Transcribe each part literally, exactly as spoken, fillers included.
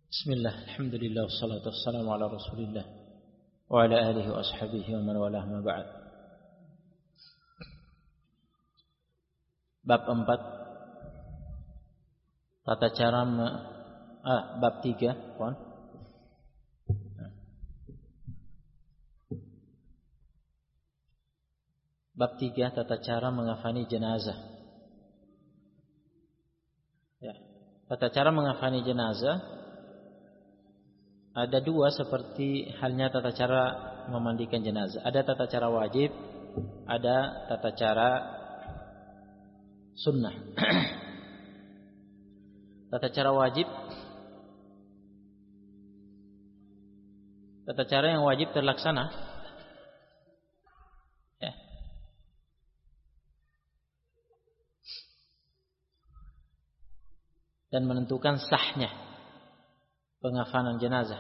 Bismillah, alhamdulillah, wassalatu wassalamu ala rasulillah wa ala alihi wa ashabihi wa man walah ma ba'd. Bab empat, tata cara me, ah, bab tiga, kawan. Bab tiga, tata cara mengafani jenazah. Ya, tata cara mengafani jenazah ada dua seperti halnya tata cara memandikan jenazah. Ada tata cara wajib, ada tata cara sunnah. Tata cara wajib, tata cara yang wajib terlaksana, ya. Dan menentukan sahnya pengafanan jenazah.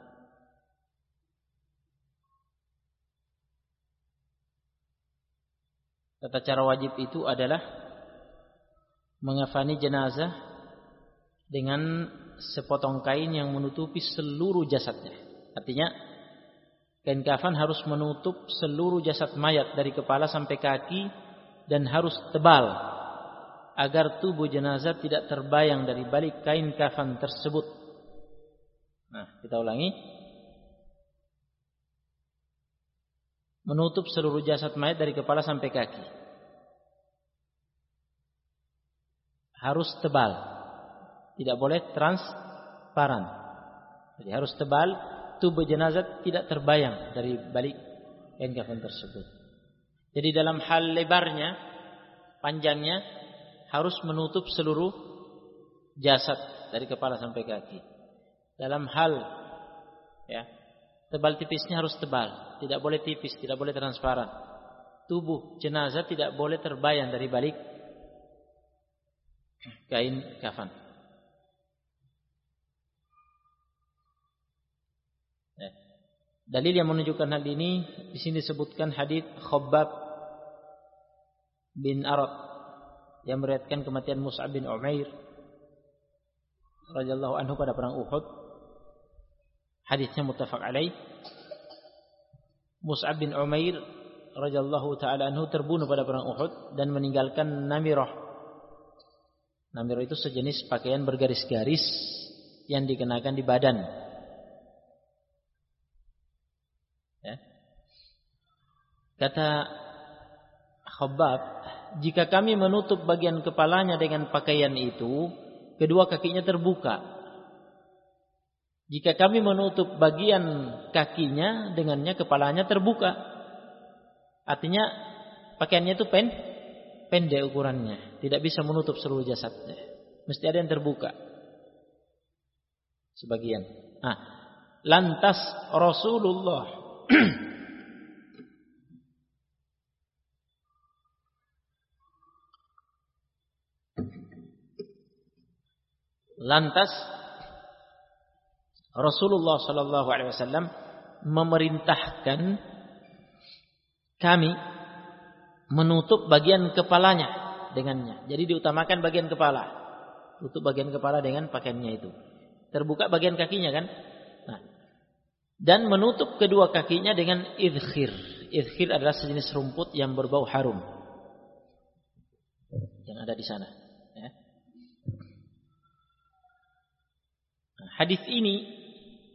Tata cara wajib itu adalah mengafani jenazah dengan sepotong kain yang menutupi seluruh jasadnya. Artinya kain kafan harus menutup seluruh jasad mayat dari kepala sampai kaki dan harus tebal agar tubuh jenazah tidak terbayang dari balik kain kafan tersebut. Nah, kita ulangi. Menutup seluruh jasad mayat dari kepala sampai kaki. Harus tebal. Tidak boleh transparan. Jadi harus tebal, tubuh jenazah tidak terbayang dari balik kain kafan tersebut. Jadi dalam hal lebarnya, panjangnya harus menutup seluruh jasad dari kepala sampai kaki. Dalam hal ya, tebal tipisnya harus tebal, tidak boleh tipis, tidak boleh transparan. Tubuh jenazah tidak boleh terbayang dari balik kain kafan. Ya. Dalil yang menunjukkan hal ini di sini disebutkan hadits Khabbab bin Arad yang meriwayatkan kematian Mus'ab bin Umair radhiyallahu anhu pada perang Uhud. Hadisnya muttafaq alaih. Mus'ab bin Umair radhiyallahu taala anhu terbunuh pada perang Uhud dan meninggalkan namirah. Namirah itu sejenis pakaian bergaris-garis yang dikenakan di badan. Ya. Kata Khabbab, jika kami menutup bagian kepalanya dengan pakaian itu, kedua kakinya terbuka. Jika kami menutup bagian kakinya, dengannya kepalanya terbuka. Artinya pakaiannya itu pen, pendek ukurannya, tidak bisa menutup seluruh jasadnya. Mesti ada yang terbuka sebagian. Nah, lantas Rasulullah lantas Rasulullah sallallahu alaihi wasallam memerintahkan kami menutup bagian kepalanya dengannya. Jadi diutamakan bagian kepala. Tutup bagian kepala dengan pakaiannya itu. Terbuka bagian kakinya kan? Nah. Dan menutup kedua kakinya dengan idkhir. Idkhir adalah sejenis rumput yang berbau harum yang ada di sana, ya. Nah, hadis ini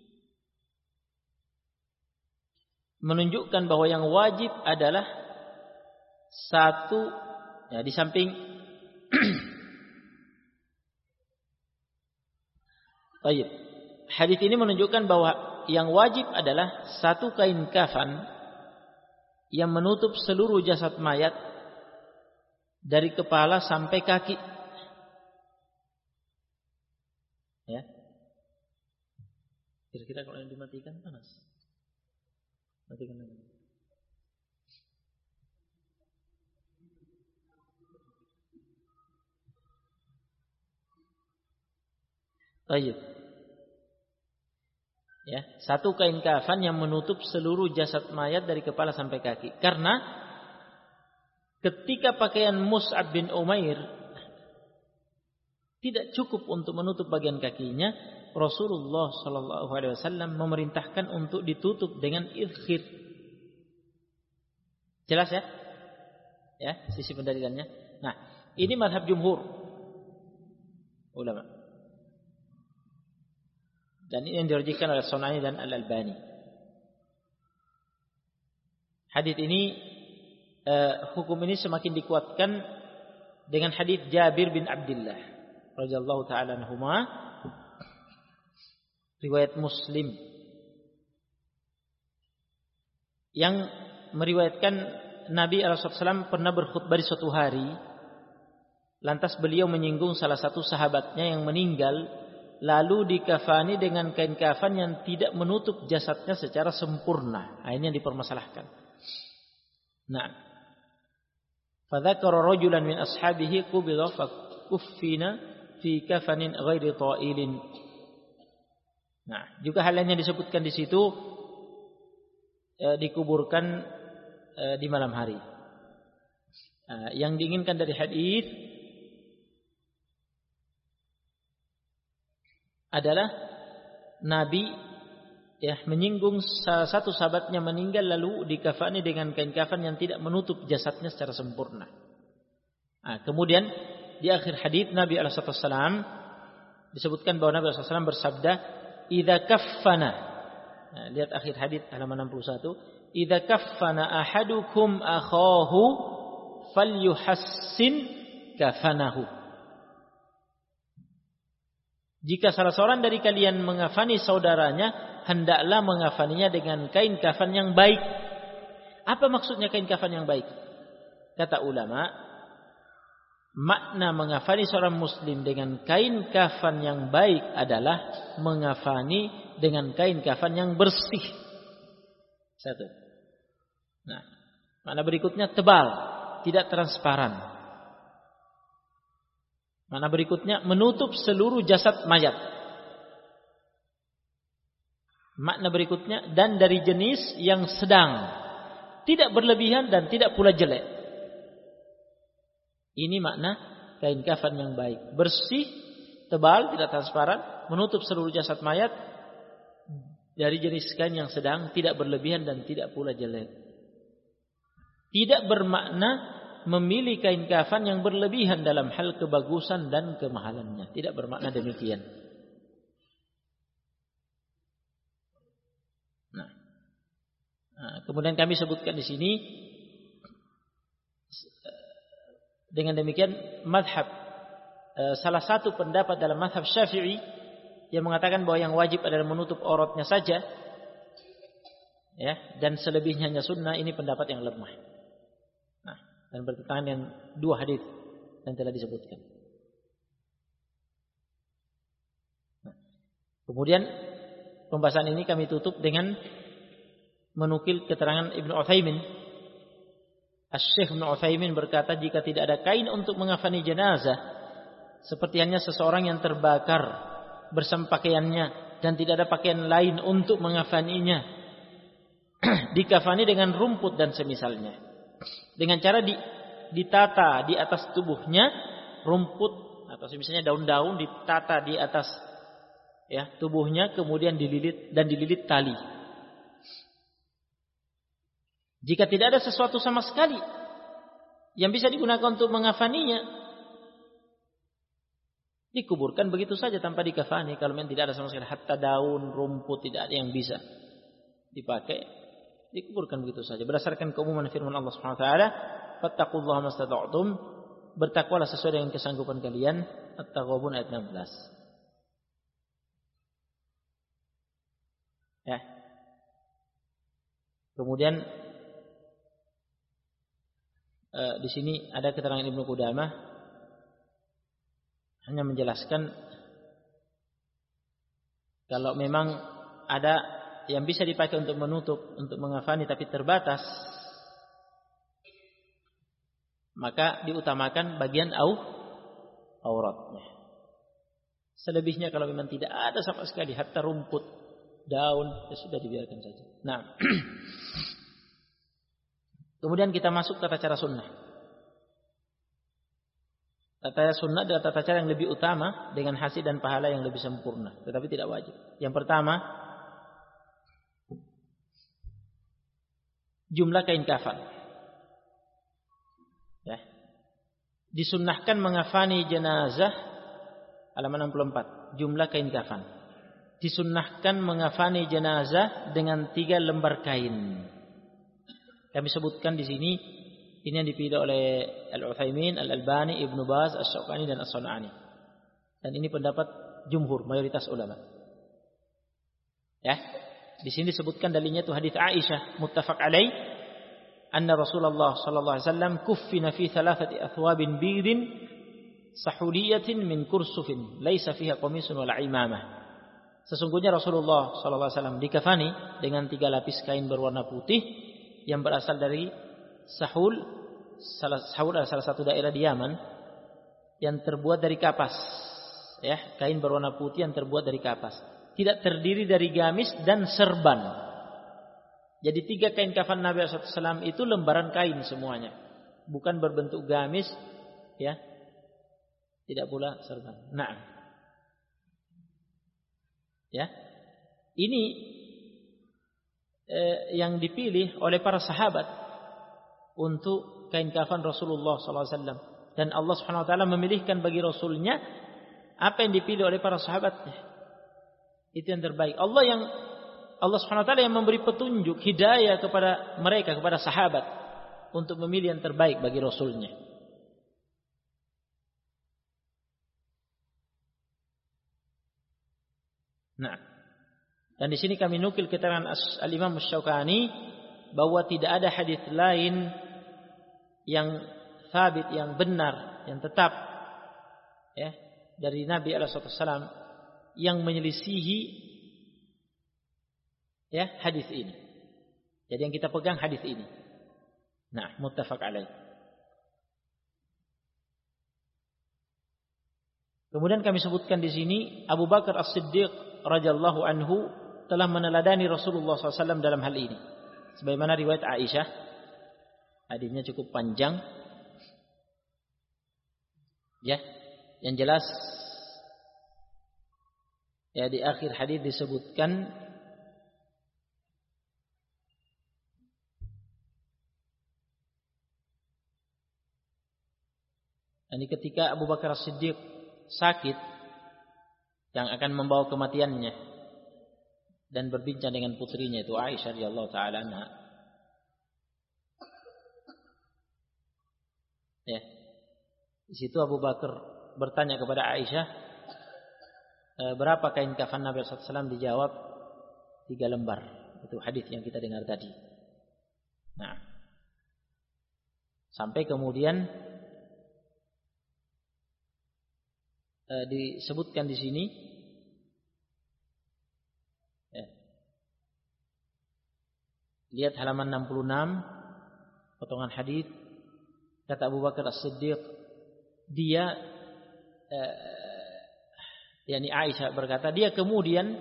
menunjukkan bahwa yang wajib adalah satu, ya, di samping Baik. Hadis ini menunjukkan bahwa yang wajib adalah satu kain kafan yang menutup seluruh jasad mayat dari kepala sampai kaki. Ya. Kira-kira kalau yang dimatikan panas. Matikan lagi. Baik. Ya, satu kain kafan yang menutup seluruh jasad mayat dari kepala sampai kaki. Karena ketika pakaian Mus'ab bin Umair tidak cukup untuk menutup bagian kakinya, Rasulullah sallallahu alaihi wasallam memerintahkan untuk ditutup dengan idkhir. Jelas ya? Ya, sisi pendalilannya. Nah, ini mazhab jumhur ulama. Dan ini yang dirujukkan oleh Sunani dan Al-Albani. Hadis ini uh, hukum ini semakin dikuatkan dengan hadis Jabir bin Abdullah radhiyallahu taala anhuma, riwayat Muslim, yang meriwayatkan Nabi alaihi wasallam pernah berkhutbah di suatu hari, lantas beliau menyinggung salah satu sahabatnya yang meninggal, lalu dikafani dengan kain kafan yang tidak menutup jasadnya secara sempurna. Nah, ini yang dipermasalahkan. Nah, fadzakara rajulan min ashabihi qubila fakuffina fi kafanin ghairi ta'ilin. Nah, juga hal yang disebutkan di situ eh, dikuburkan eh, di malam hari. Nah, yang diinginkan dari hadis adalah Nabi ya menyinggung salah satu sahabatnya meninggal lalu dikafani dengan kain kafan yang tidak menutup jasadnya secara sempurna. Nah, kemudian di akhir hadis Nabi alaihi wasallam disebutkan bahwa Nabi alaihi wasallam bersabda, "Idza kaffana." Nah, lihat akhir hadis halaman enam puluh satu, "Idza kaffana ahadukum akhahu falyuhassin kafanahu." Jika salah seorang dari kalian mengafani saudaranya, hendaklah mengafaninya dengan kain kafan yang baik. Apa maksudnya kain kafan yang baik? Kata ulama, makna mengafani seorang muslim dengan kain kafan yang baik adalah mengafani dengan kain kafan yang bersih. Satu. Nah, makna berikutnya tebal, tidak transparan. Makna berikutnya menutup seluruh jasad mayat. Makna berikutnya dan dari jenis yang sedang, tidak berlebihan dan tidak pula jelek. Ini makna kain kafan yang baik, bersih, tebal, tidak transparan, menutup seluruh jasad mayat, dari jenis kain yang sedang, tidak berlebihan dan tidak pula jelek. Tidak bermakna memilih kain kafan yang berlebihan dalam hal kebagusan dan kemahalannya. Tidak bermakna demikian. Nah, nah kemudian kami sebutkan di sini dengan demikian madhab salah satu pendapat dalam madhab Syafi'i yang mengatakan bahwa yang wajib adalah menutup auratnya saja, ya, dan selebihnya hanya sunnah. Ini pendapat yang lemah. Nah, dan bertentangan dengan dua hadis yang telah disebutkan. Nah, kemudian pembahasan ini kami tutup dengan menukil keterangan Ibnu Utsaimin. Asy-Syaikh Ibnu Utsaimin berkata, jika tidak ada kain untuk mengafani jenazah, seperti hanya seseorang yang terbakar bersama pakaiannya dan tidak ada pakaian lain untuk mengafaninya, dikafani dengan rumput dan semisalnya, dengan cara di, ditata di atas tubuhnya rumput atau misalnya daun-daun ditata di atas ya tubuhnya, kemudian dililit dan dililit tali. Jika tidak ada sesuatu sama sekali yang bisa digunakan untuk mengafaninya, dikuburkan begitu saja tanpa dikafani. Kalau memang tidak ada sama sekali, hatta daun, rumput tidak ada yang bisa dipakai, dikuburkan begitu saja. Berdasarkan keumuman firman Allah Subhanahu wa taala, fattaqullaha mastata'tum, bertakwalah sesuai dengan kesanggupan kalian. At-Taghabun ayat enam belas. Ya. Kemudian eh, di sini ada keterangan Ibnu Qudamah hanya menjelaskan kalau memang ada yang bisa dipakai untuk menutup, untuk mengafani tapi terbatas, maka diutamakan bagian au, auratnya. Selebihnya kalau memang tidak ada sama sekali, hatta rumput, daun, ya sudah dibiarkan saja. Nah, kemudian kita masuk tata cara sunnah. Tata sunnah adalah tata cara yang lebih utama dengan hasil dan pahala yang lebih sempurna, tetapi tidak wajib. Yang pertama, jumlah kain kafan. Ya. Disunnahkan mengafani jenazah halaman enam puluh empat, jumlah kain kafan. Disunnahkan mengafani jenazah dengan tiga lembar kain. Kami sebutkan di sini ini yang dipilih oleh Al-Utsaimin, Al-Albani, Ibnu Baz, Asy-Syaukani dan As-Sun'ani. Dan ini pendapat jumhur, mayoritas ulama. Ya. Di sini disebutkan dalilnya itu hadis Aisyah muttafaq alaih, anna Rasulullah sallallahu alaihi wasallam kuffina fi thalathati athwabin bidin sahuliyatin min kursufin laisa fiha qamisun wala imamah. Sesungguhnya Rasulullah sallallahu alaihi wasallam dikafani dengan tiga lapis kain berwarna putih yang berasal dari Sahul. Salah, Sahul adalah salah satu daerah di Yaman yang terbuat dari kapas. Ya, kain berwarna putih yang terbuat dari kapas. Tidak terdiri dari gamis dan serban. Jadi tiga kain kafan Nabi shallallahu alaihi wasallam itu lembaran kain semuanya, bukan berbentuk gamis, ya, tidak pula serban. Nah, ya, ini eh, yang dipilih oleh para sahabat untuk kain kafan Rasulullah sallallahu alaihi wasallam, dan Allah Subhanahu wa taala memilihkan bagi Rasulnya apa yang dipilih oleh para sahabatnya. Itu yang terbaik. Allah yang Allah Subhanahu wa taala yang memberi petunjuk hidayah kepada mereka, kepada sahabat untuk memilih yang terbaik bagi Rasulnya. Nah, dan di sini kami nukil keterangan Al-Imam Asy-Syaukani bahwa tidak ada hadis lain yang sabit, yang benar, yang tetap, ya, dari Nabi alaihi wasallam yang menyelisihi, ya, hadis ini. Jadi yang kita pegang hadis ini. Nah, muttafaq alaih. Kemudian kami sebutkan di sini Abu Bakar As-Siddiq radhiyallahu anhu telah meneladani Rasulullah shallallahu alaihi wasallam dalam hal ini. Sebagaimana riwayat Aisyah, hadisnya cukup panjang. Ya, yang jelas, ya, di akhir hadis disebutkan ini ketika Abu Bakar As-Siddiq sakit yang akan membawa kematiannya dan berbincang dengan putrinya itu Aisyah radhiyallahu taala anha. Ya. Di situ Abu Bakar bertanya kepada Aisyah, e, berapa kain kafan Nabi shallallahu alaihi wasallam? Dijawab, tiga lembar. Itu hadis yang kita dengar tadi. Nah, sampai kemudian e, disebutkan di sini, ya, lihat halaman enam puluh enam, potongan hadis. Kata Abu Bakar As-Siddiq, dia, eh, yakni Aisyah berkata, dia kemudian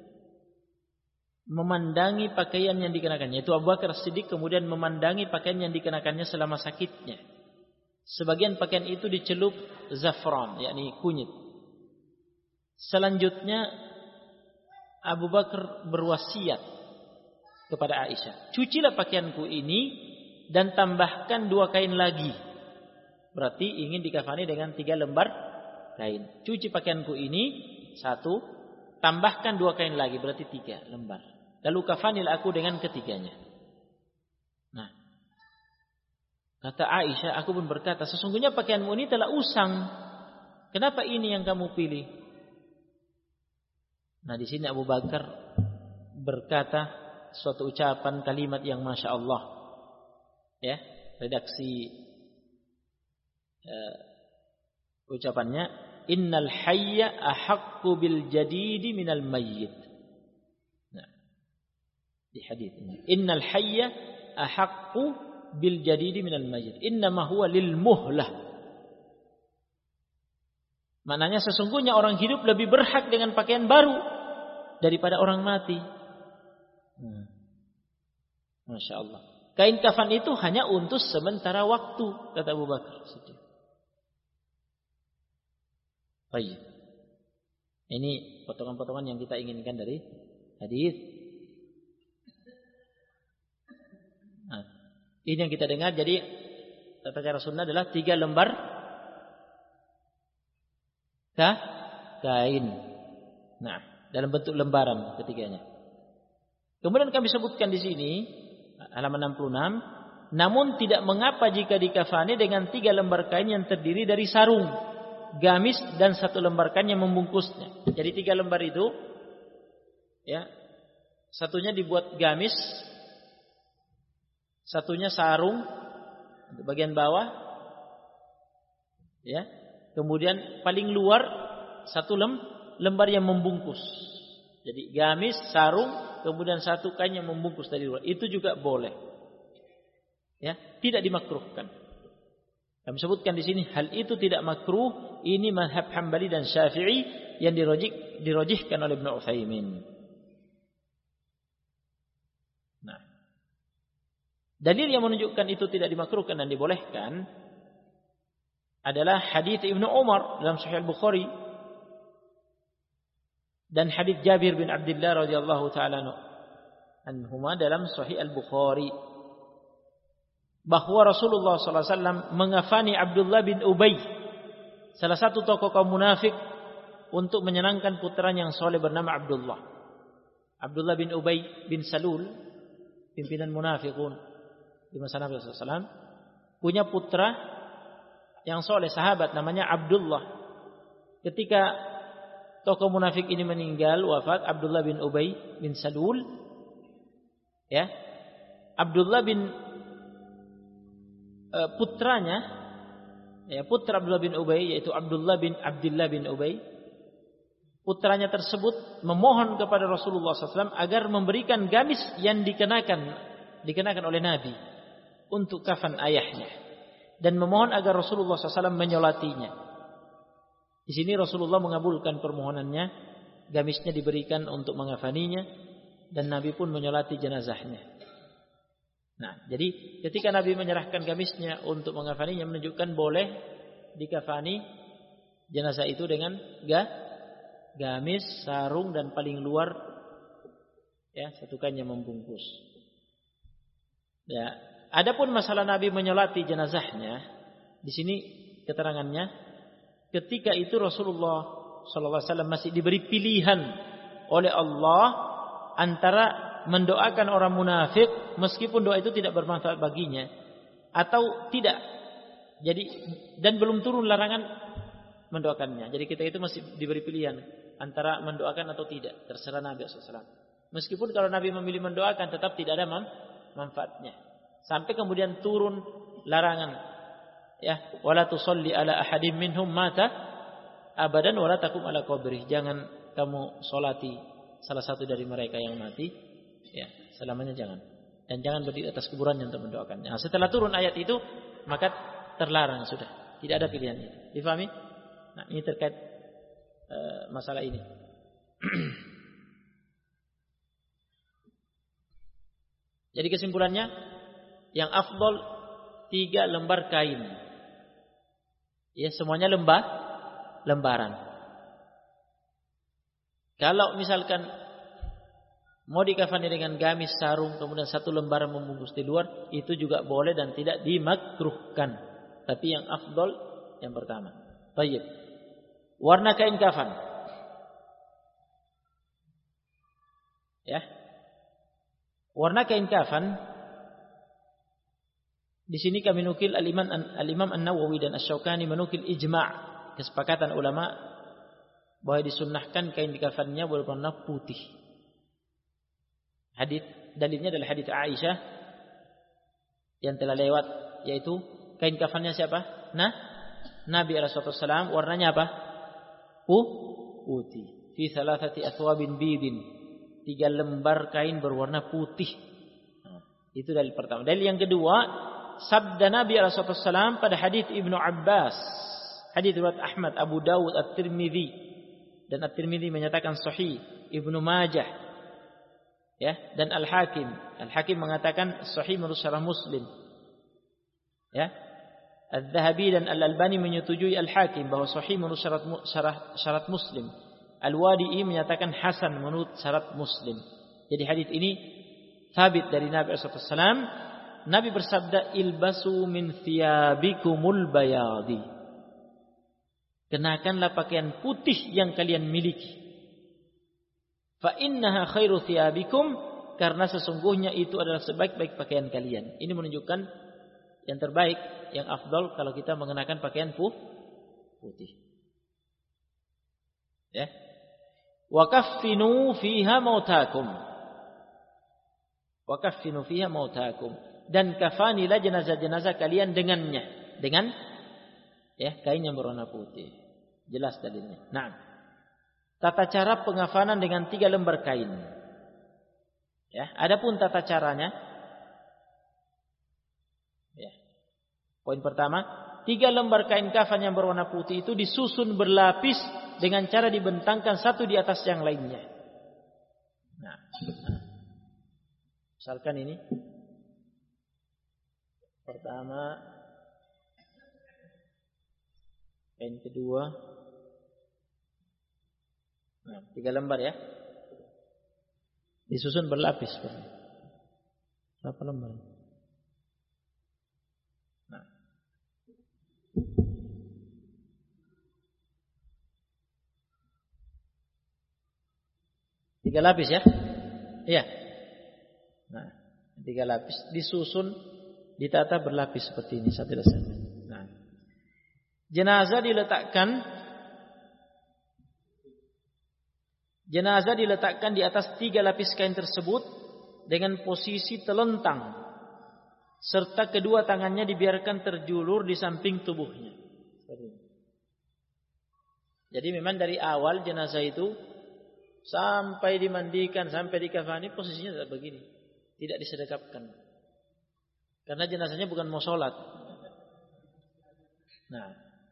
memandangi pakaian yang dikenakannya. Itu Abu Bakar As-Siddiq kemudian memandangi pakaian yang dikenakannya selama sakitnya. Sebagian pakaian itu dicelup zafran, yakni kunyit. Selanjutnya Abu Bakar berwasiat kepada Aisyah, cucilah pakaianku ini dan tambahkan dua kain lagi. Berarti ingin dikafani dengan tiga lembar kain. Cuci pakaianku ini satu, tambahkan dua kain lagi, berarti tiga lembar. Lalu kafanilah aku dengan ketiganya. Nah, kata Aisyah, aku pun berkata, sesungguhnya pakaianmu ini telah usang. Kenapa ini yang kamu pilih? Nah, di sini Abu Bakar berkata suatu ucapan kalimat yang masya Allah. Ya, redaksi uh, ucapannya, innal hayya ahaqqu bil jadidi minal mayyit. Nah, di hadis ini, innal hayya ahaqqu bil jadidi minal mayyit, innama huwa lil muhlah. Maknanya sesungguhnya orang hidup lebih berhak dengan pakaian baru daripada orang mati. Hmm. Masya Allah. Kain kafan itu hanya untuk sementara waktu, kata Abu Bakar. Baik. Ini potongan-potongan yang kita inginkan dari hadis. Nah, ini yang kita dengar. Jadi tata cara sunnah adalah tiga lembar kain. Nah, dalam bentuk lembaran ketiganya. Kemudian kami sebutkan di sini halaman enam puluh enam, namun tidak mengapa jika dikafani dengan tiga lembar kain yang terdiri dari sarung, gamis dan satu lembar kain yang membungkusnya. Jadi tiga lembar itu, ya, satunya dibuat gamis, satunya sarung untuk bagian bawah, ya. Kemudian paling luar satu lem, lembar yang membungkus. Jadi gamis, sarung, kemudian satu kain yang membungkus dari luar. Itu juga boleh. Ya, tidak dimakruhkan. Kami sebutkan di sini hal itu tidak makruh. Ini mazhab Hambali dan Syafi'i yang dirojih, dirojihkan oleh Ibnu Utsaimin. Nah, dalil yang menunjukkan itu tidak dimakruhkan dan dibolehkan adalah hadis Ibnu Umar dalam Sahih Al-Bukhari dan hadis Jabir bin Abdullah radhiyallahu taala anhuma dalam Sahih Al-Bukhari, bahwa Rasulullah sallallahu alaihi wasallam mengafani Abdullah bin Ubay, salah satu tokoh kaum munafik, untuk menyenangkan putranya yang soleh bernama Abdullah. Abdullah bin Ubay bin Salul, pimpinan munafikun di masa Nabi sallallahu alaihi wasallam, punya putra yang soleh, sahabat namanya Abdullah. Ketika tokoh munafik ini meninggal, wafat, Abdullah bin Ubay bin Salul, ya, Abdullah bin uh, putranya, ya, putra Abdullah bin Ubay, yaitu Abdullah bin Abdullah bin Ubay, putranya tersebut memohon kepada Rasulullah sallallahu alaihi wasallam agar memberikan gamis yang dikenakan dikenakan oleh Nabi untuk kafan ayahnya, dan memohon agar Rasulullah sallallahu alaihi wasallam menyolatinya. Di sini Rasulullah mengabulkan permohonannya, gamisnya diberikan untuk mengafaninya, dan Nabi pun menyolati jenazahnya. Nah, jadi ketika Nabi menyerahkan gamisnya untuk mengafaninya, menunjukkan boleh dikafani jenazah itu dengan ga, gamis, sarung, dan paling luar, ya, satu kain yang membungkus. Ya, adapun masalah Nabi menyolati jenazahnya, di sini keterangannya, ketika itu Rasulullah sallallahu alaihi wasallam masih diberi pilihan oleh Allah antara mendoakan orang munafik meskipun doa itu tidak bermanfaat baginya atau tidak. Jadi, dan belum turun larangan mendoakannya. Jadi kita itu masih diberi pilihan antara mendoakan atau tidak, terserah Nabi sallallahu alaihi wasallam. Meskipun kalau Nabi memilih mendoakan tetap tidak ada manfaatnya. Sampai kemudian turun larangan, ya, wala tusalli ala ahadim minhum mata abadan wala taqum ala qabrih. Jangan kamu salati salah satu dari mereka yang mati, ya, selamanya jangan. Dan jangan berdiri atas kuburannya untuk mendoakannya. Nah, setelah turun ayat itu, maka terlarang sudah. Tidak ada pilihan itu. Difahami? Nah, ini terkait uh, masalah ini. Jadi kesimpulannya, yang afdol tiga lembar kain. Ya, semuanya lembah, lembaran. Kalau misalkan mau dikafani dengan gamis, sarung, kemudian satu lembaran membungkus di luar, itu juga boleh dan tidak dimakruhkan. Tapi yang afdol yang pertama. Baik. Warna kain kafan. Ya. Warna kain kafan, di sini kami nukil Al-Imam Al-Imam An-Nawawi dan Asy-Syaukani menukil ijma', kesepakatan ulama bahwa disunnahkan kain di kafannya berwarna putih. Hadis dalilnya adalah hadis Aisyah yang telah lewat, yaitu kain kafannya siapa? Nah, Nabi alaihi wasallam, warnanya apa? Putih. Fi thalathati athwabin bidin. Tiga lembar kain berwarna putih. Nah, itu dalil pertama. Dalil yang kedua, sabda Nabi alaihi wasallam pada hadis Ibnu Abbas, hadis riwayat Ahmad, Abu Dawud, At-Tirmidzi, dan At-Tirmidzi menyatakan sahih, Ibnu Majah, ya, dan Al-Hakim. Al-Hakim mengatakan sahih menurut syarah Muslim. Ya. Al-Dhahabi dan Al-Albani menyetujui Al-Hakim bahwa sahih menurut syarat, syarat, syarat Muslim. Al-Wadi'i menyatakan hasan menurut syarat Muslim. Jadi hadis ini sabit dari Nabi sallallahu alaihi wasallam. Nabi bersabda, ilbasu min thiyabikumul bayadi. Kenakanlah pakaian putih yang kalian miliki. Fa innaha khairu thiyabikum, karena sesungguhnya itu adalah sebaik-baik pakaian kalian. Ini menunjukkan yang terbaik, yang afdal kalau kita mengenakan pakaian putih. Ya. Wa kaffinu fiha mautakum. Wa kaffinu fiha mautakum. Dan kafanilah jenazah-jenazah kalian dengannya, dengan ya kain yang berwarna putih. Jelas dalilnya. Nah, tata cara pengafanan dengan tiga lembar kain. Ya, adapun tata caranya, ya. Poin pertama, tiga lembar kain kafan yang berwarna putih itu disusun berlapis dengan cara dibentangkan satu di atas yang lainnya. Nah, nah. Misalkan ini. Pertama, kain kedua, nah, tiga lembar ya, disusun berlapis. Berapa lembar? Nah, tiga lapis ya, iya. Nah, tiga lapis disusun. Ditata berlapis seperti ini satu satu. Nah, jenazah diletakkan, jenazah diletakkan di atas tiga lapis kain tersebut dengan posisi telentang, serta kedua tangannya dibiarkan terjulur di samping tubuhnya. Jadi memang dari awal jenazah itu sampai dimandikan, sampai dikafani posisinya tidak begini, tidak disedekapkan. Karena jenazahnya bukan mau sholat. Nah,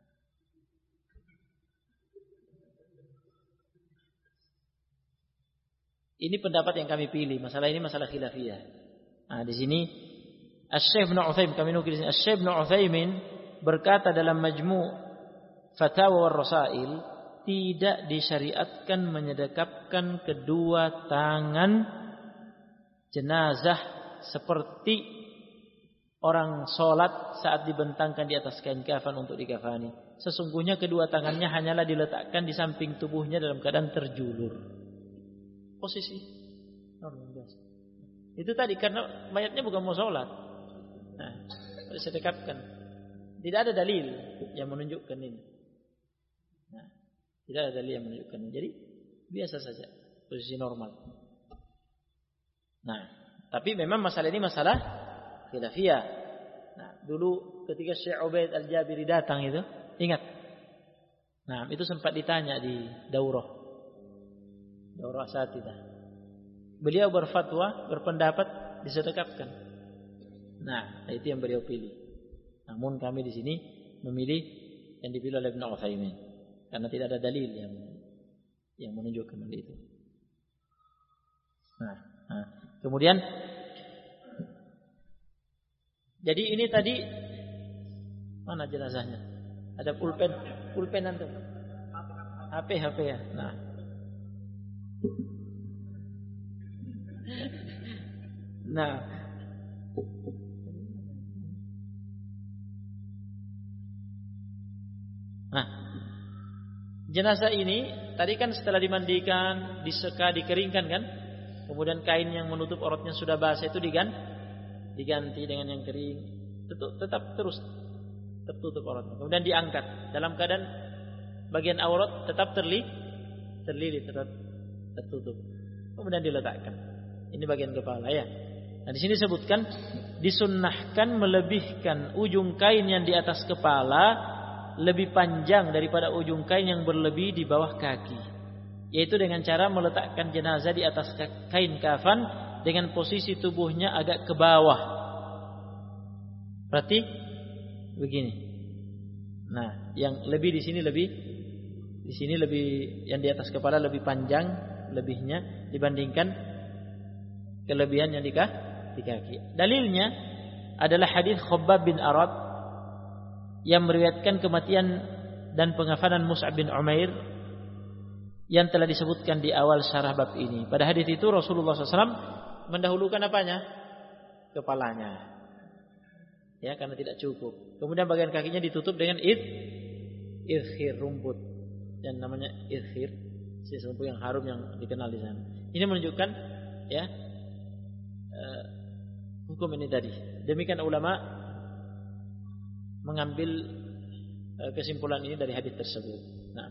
ini pendapat yang kami pilih. Masalah ini masalah khilafiyah. Nah, di sini Asy-Syaikh Ibnu Utsaimin, kami nukil di sini Asy-Syaikh Ibnu Utsaimin berkata dalam Majmu' Fatawa war Rasail, tidak disyariatkan menyedekapkan kedua tangan jenazah seperti orang sholat saat dibentangkan di atas kain kafan untuk dikafani. Sesungguhnya kedua tangannya hanyalah diletakkan di samping tubuhnya dalam keadaan terjulur. Posisi normal biasa. Itu tadi karena mayatnya bukan mau sholat. Nah, disedekapkan. Tidak ada dalil yang menunjukkan ini. Nah, tidak ada dalil yang menunjukkan ini. Jadi biasa saja, posisi normal. Nah, tapi memang masalah ini masalah khilafiyah. Nah, dulu ketika Syekh Ubaid Al-Jabiri datang itu, ingat. Nah, itu sempat ditanya di daurah. Daurah asatidzah. Beliau berfatwa, berpendapat disedekapkan. Nah, itu yang beliau pilih. Namun kami di sini memilih yang dipilih oleh Ibnu Utsaimin karena tidak ada dalil yang yang menunjukkan hal itu. Nah, nah, kemudian jadi ini tadi mana jenazahnya? Ada pulpen, pulpen antum. H P H P ya. Nah. Nah. Nah. Jenazah ini tadi kan setelah dimandikan, diseka, dikeringkan kan? Kemudian kain yang menutup auratnya sudah basah itu diganti diganti dengan yang kering, tetap, tetap terus tertutup auratnya. Kemudian diangkat dalam keadaan bagian aurat tetap terlilit, terlilit tetap tertutup. Kemudian diletakkan. Ini bagian kepala ya. Nah, di sini disebutkan disunnahkan melebihkan ujung kain yang di atas kepala lebih panjang daripada ujung kain yang berlebih di bawah kaki. Yaitu dengan cara meletakkan jenazah di atas kain kafan dengan posisi tubuhnya agak ke bawah. Berarti begini. Nah, yang lebih di sini lebih di sini lebih yang di atas kepala lebih panjang lebihnya dibandingkan kelebihan yang di kaki. Dalilnya adalah hadis Khabbab bin Arad yang meriwayatkan kematian dan pengafanan Mus'ab bin Umair yang telah disebutkan di awal syarah bab ini. Pada hadis itu Rasulullah shallallahu alaihi wasallam mendahulukan apanya? Kepalanya. Ya, karena tidak cukup. Kemudian bagian kakinya ditutup dengan id, idkhir, rumput. Dan namanya idkhir, jenis rumput yang harum yang dikenal di sana. Ini menunjukkan ya uh, hukum ini tadi. Demikian ulama mengambil uh, kesimpulan ini dari hadis tersebut. Nah,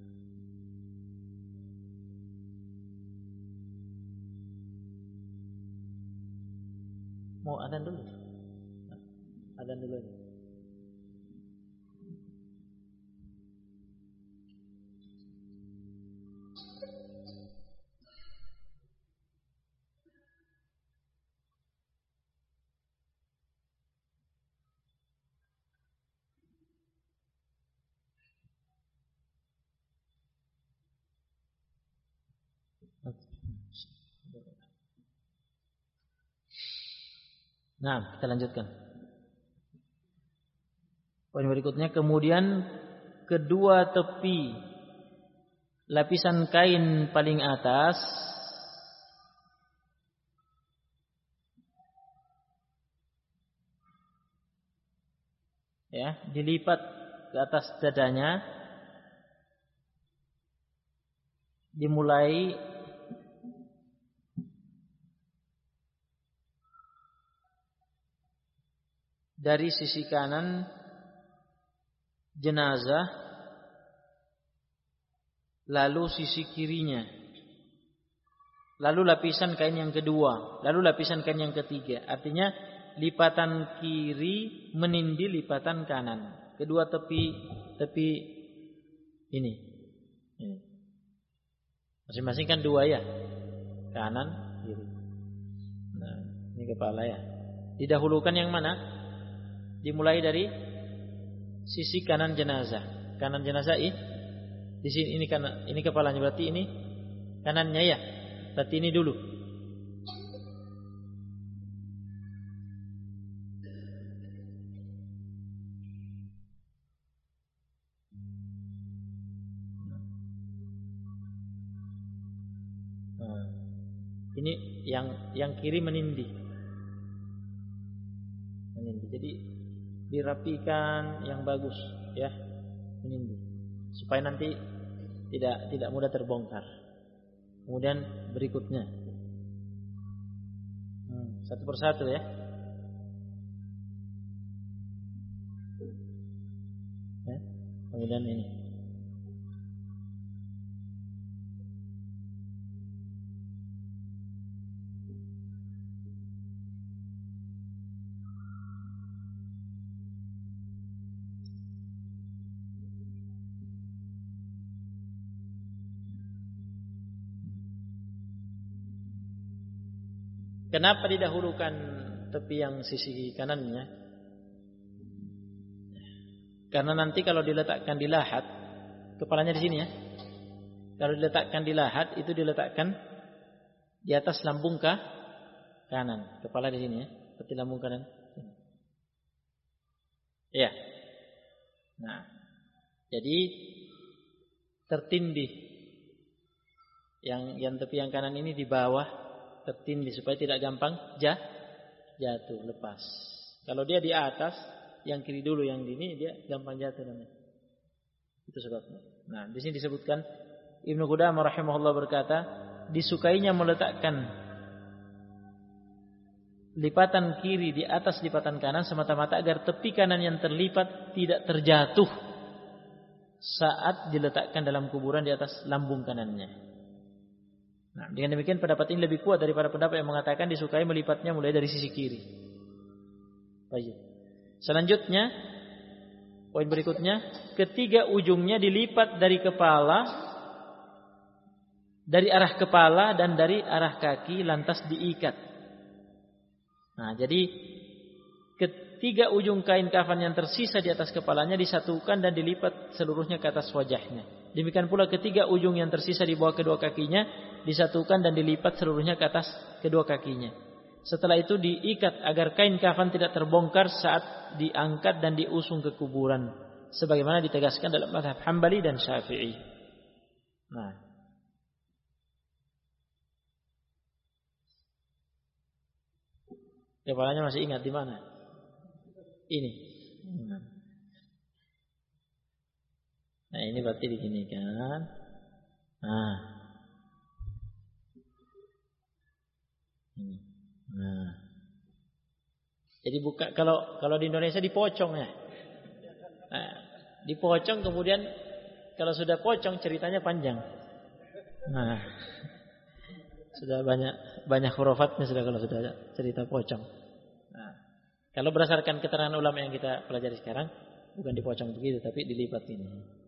mau adzan dulu? Adzan dulu. Nah, kita lanjutkan. Poin berikutnya, kemudian kedua tepi lapisan kain paling atas ya, dilipat ke atas dadanya, dimulai dari sisi kanan jenazah, lalu sisi kirinya, lalu lapisan kain yang kedua, lalu lapisan kain yang ketiga. Artinya lipatan kiri menindih lipatan kanan. Kedua tepi tepi ini, ini. Masing-masing kan dua ya, kanan kiri. Nah, ini kepala ya. Didahulukan yang mana? Dimulai dari sisi kanan jenazah. Kanan jenazah ini di sini, ini kanan, ini kepalanya, berarti ini kanannya ya. Berarti ini dulu. Nah, ini yang yang kiri menindih. Menindih. Jadi dirapikan yang bagus ya, menindih, supaya nanti tidak tidak mudah terbongkar. Kemudian berikutnya hmm, satu persatu ya. ya kemudian ini kenapa didahulukan tepi yang sisi kanannya? Karena nanti kalau diletakkan di lahat, kepalanya di sini ya. Kalau diletakkan di lahat, itu diletakkan di atas lambung ke kanan. Kepala di sini ya, seperti lambung kanan. Ya. Nah, jadi tertindih. Yang yang tepi yang kanan ini di bawah, tertindih supaya tidak gampang jah, jatuh, lepas. Kalau dia di atas, yang kiri dulu yang ini, dia gampang jatuh namanya. Itu sebabnya. Nah, di sini disebutkan Ibnu Qudamah rahimahullah berkata, disukainya meletakkan lipatan kiri di atas lipatan kanan semata-mata agar tepi kanan yang terlipat tidak terjatuh saat diletakkan dalam kuburan di atas lambung kanannya. Nah, dengan demikian pendapat ini lebih kuat daripada pendapat yang mengatakan disukai melipatnya mulai dari sisi kiri. Baik. Selanjutnya, poin berikutnya, ketiga ujungnya dilipat dari kepala, dari arah kepala dan dari arah kaki, lantas diikat. Nah, jadi ketiga ujung kain kafan yang tersisa di atas kepalanya disatukan dan dilipat seluruhnya ke atas wajahnya. Demikian pula ketiga ujung yang tersisa di bawah kedua kakinya disatukan dan dilipat seluruhnya ke atas kedua kakinya. Setelah itu diikat agar kain kafan tidak terbongkar saat diangkat dan diusung ke kuburan, sebagaimana ditegaskan dalam mazhab Hambali dan Syafi'i. Nah, kepalanya masih ingat di mana? Ini. Nah, ini berarti di sini kan. Nah. Ini. Nah. Jadi buka kalau kalau di Indonesia dipocong ya. Nah, dipocong kemudian kalau sudah pocong ceritanya panjang. Nah. Sudah banyak banyak khurafatnya sudah kalau sudah cerita pocong. Nah, kalau berdasarkan keterangan ulama yang kita pelajari sekarang, bukan dipocong begitu tapi dilipat ini.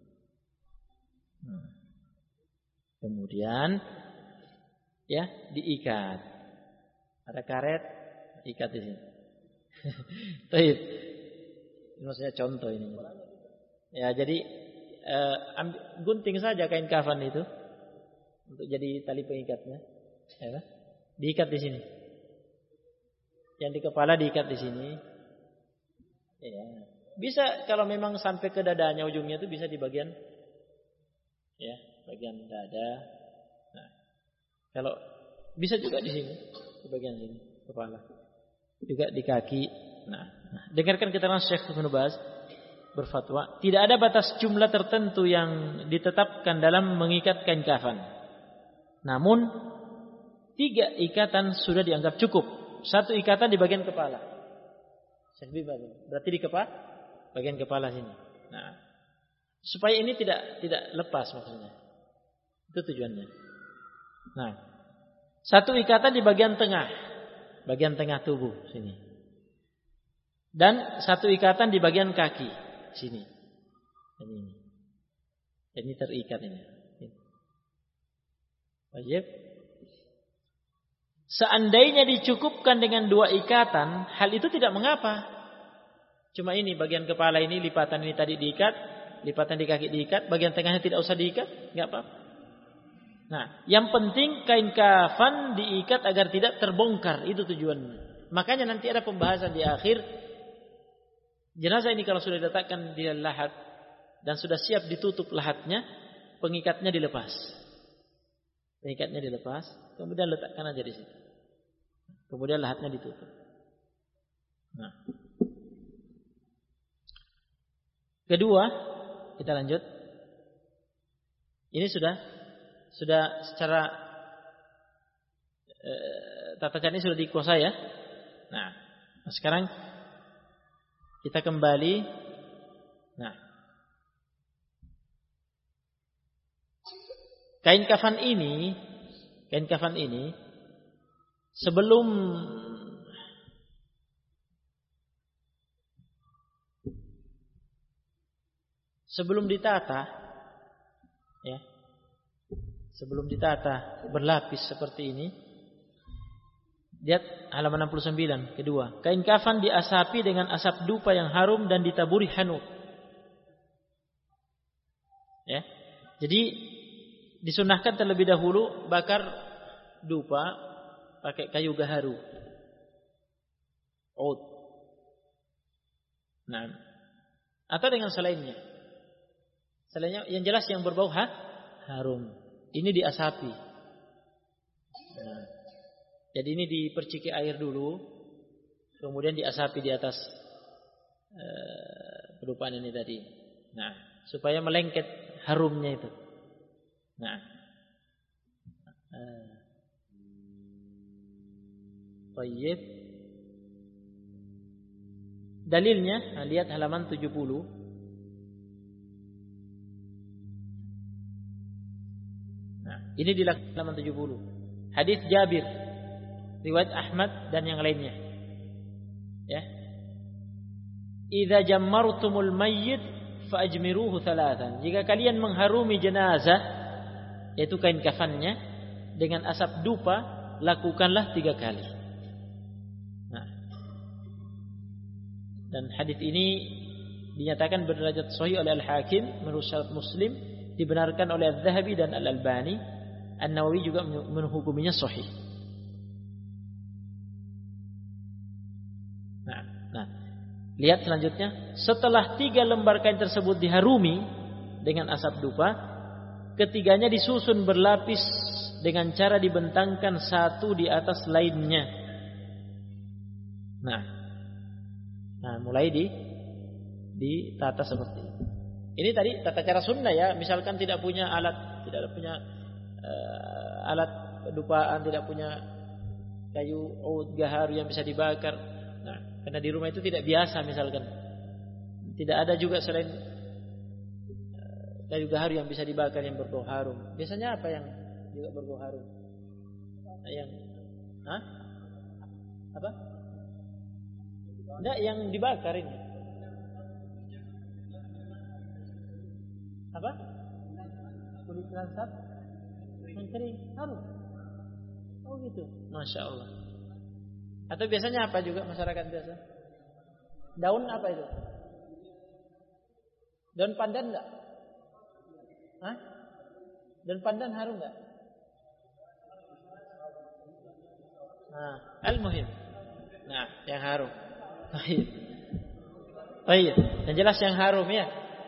Nah. Kemudian ya diikat. Ada karet, ikat di sini. Baik. Ini maksudnya contoh ini. Ya, jadi eh, gunting saja kain kafan itu untuk jadi tali pengikatnya. Ya, diikat di sini. Yang di kepala diikat di sini. Ya. Bisa kalau memang sampai ke dadanya ujungnya itu bisa di bagian ya, bagian dada. Nah, kalau bisa juga di sini. Di bagian sini kepala, juga di kaki. Nah, nah dengarkan keterangan Syekh Ibnu Baz berfatwa, tidak ada batas jumlah tertentu yang ditetapkan dalam mengikat kain kafan. Namun tiga ikatan sudah dianggap cukup. Satu ikatan di bagian kepala. Syekh Ibnu Baz, berarti di kepala, bagian kepala sini. Nah, supaya ini tidak tidak lepas maksudnya. Itu tujuannya. Nah, satu ikatan di bagian tengah, bagian tengah tubuh sini, dan satu ikatan di bagian kaki sini. Ini, ini terikat ini. Wajib. Seandainya dicukupkan dengan dua ikatan, hal itu tidak mengapa. Cuma ini bagian kepala ini lipatan ini tadi diikat, lipatan di kaki diikat, bagian tengahnya tidak usah diikat, nggak apa-apa. Nah, yang penting kain kafan diikat agar tidak terbongkar, itu tujuannya. Makanya nanti ada pembahasan di akhir, jenazah ini kalau sudah diletakkan di lahat dan sudah siap ditutup lahatnya, pengikatnya dilepas. Pengikatnya dilepas, kemudian letakkan aja di situ. Kemudian lahatnya ditutup. Nah. Kedua, kita lanjut. Ini sudah Sudah secara e, tata cara ini sudah dikuasai ya. Nah, sekarang kita kembali. Nah, kain kafan ini, kain kafan ini sebelum sebelum ditata, ya. Sebelum ditata berlapis seperti ini. Lihat halaman enam puluh sembilan kedua. Kain kafan diasapi dengan asap dupa yang harum dan ditaburi hanut. Ya. Jadi disunahkan terlebih dahulu bakar dupa pakai kayu gaharu. Oud. Nah, atau dengan selainnya. Selainnya yang jelas yang berbau ha? harum. Ini diasapi. Nah, jadi ini diperciki air dulu, kemudian diasapi di atas uh, pedupaan ini tadi. Nah, supaya melengket harumnya itu. Nah, uh, baik. Dalilnya, nah, lihat halaman tujuh puluh. Ini di halaman tujuh puluh. Hadis Jabir, riwayat Ahmad dan yang lainnya. Ya. Idza jammartumul mayyit fa'ajmiruhu thalathan. Jika kalian mengharumi jenazah, yaitu kain kafannya dengan asap dupa, lakukanlah tiga kali. Nah. Dan hadis ini dinyatakan berderajat sahih oleh Al-Hakim menurut syarat Muslim, dibenarkan oleh Al-Zahabi dan Al-Albani. An-Nawawi juga menghukuminya sahih. Lihat selanjutnya, setelah tiga lembar kain tersebut diharumi dengan asap dupa, ketiganya disusun berlapis dengan cara dibentangkan satu di atas lainnya. Nah, nah mulai di ditata seperti ini. Ini tadi tata cara sunnah ya. Misalkan tidak punya alat, tidak punya uh, alat dupaan, tidak punya kayu oud gaharu yang bisa dibakar. Nah, karena di rumah itu tidak biasa misalkan. Tidak ada juga selain uh, kayu gaharu yang bisa dibakar yang berbau harum. Biasanya apa yang juga berbau harum? Nah, yang Hah? Apa? Tidak, yang dibakar ini. Apa? Kulit langsat yang kering harum. Oh gitu. Masya Allah. Atau biasanya apa juga masyarakat biasa? Daun apa itu? Daun pandan enggak? Hah? Daun pandan harum enggak? Nah, al-muhim. Nah, yang harum. Baik. Baik. Yang jelas yang harum ya.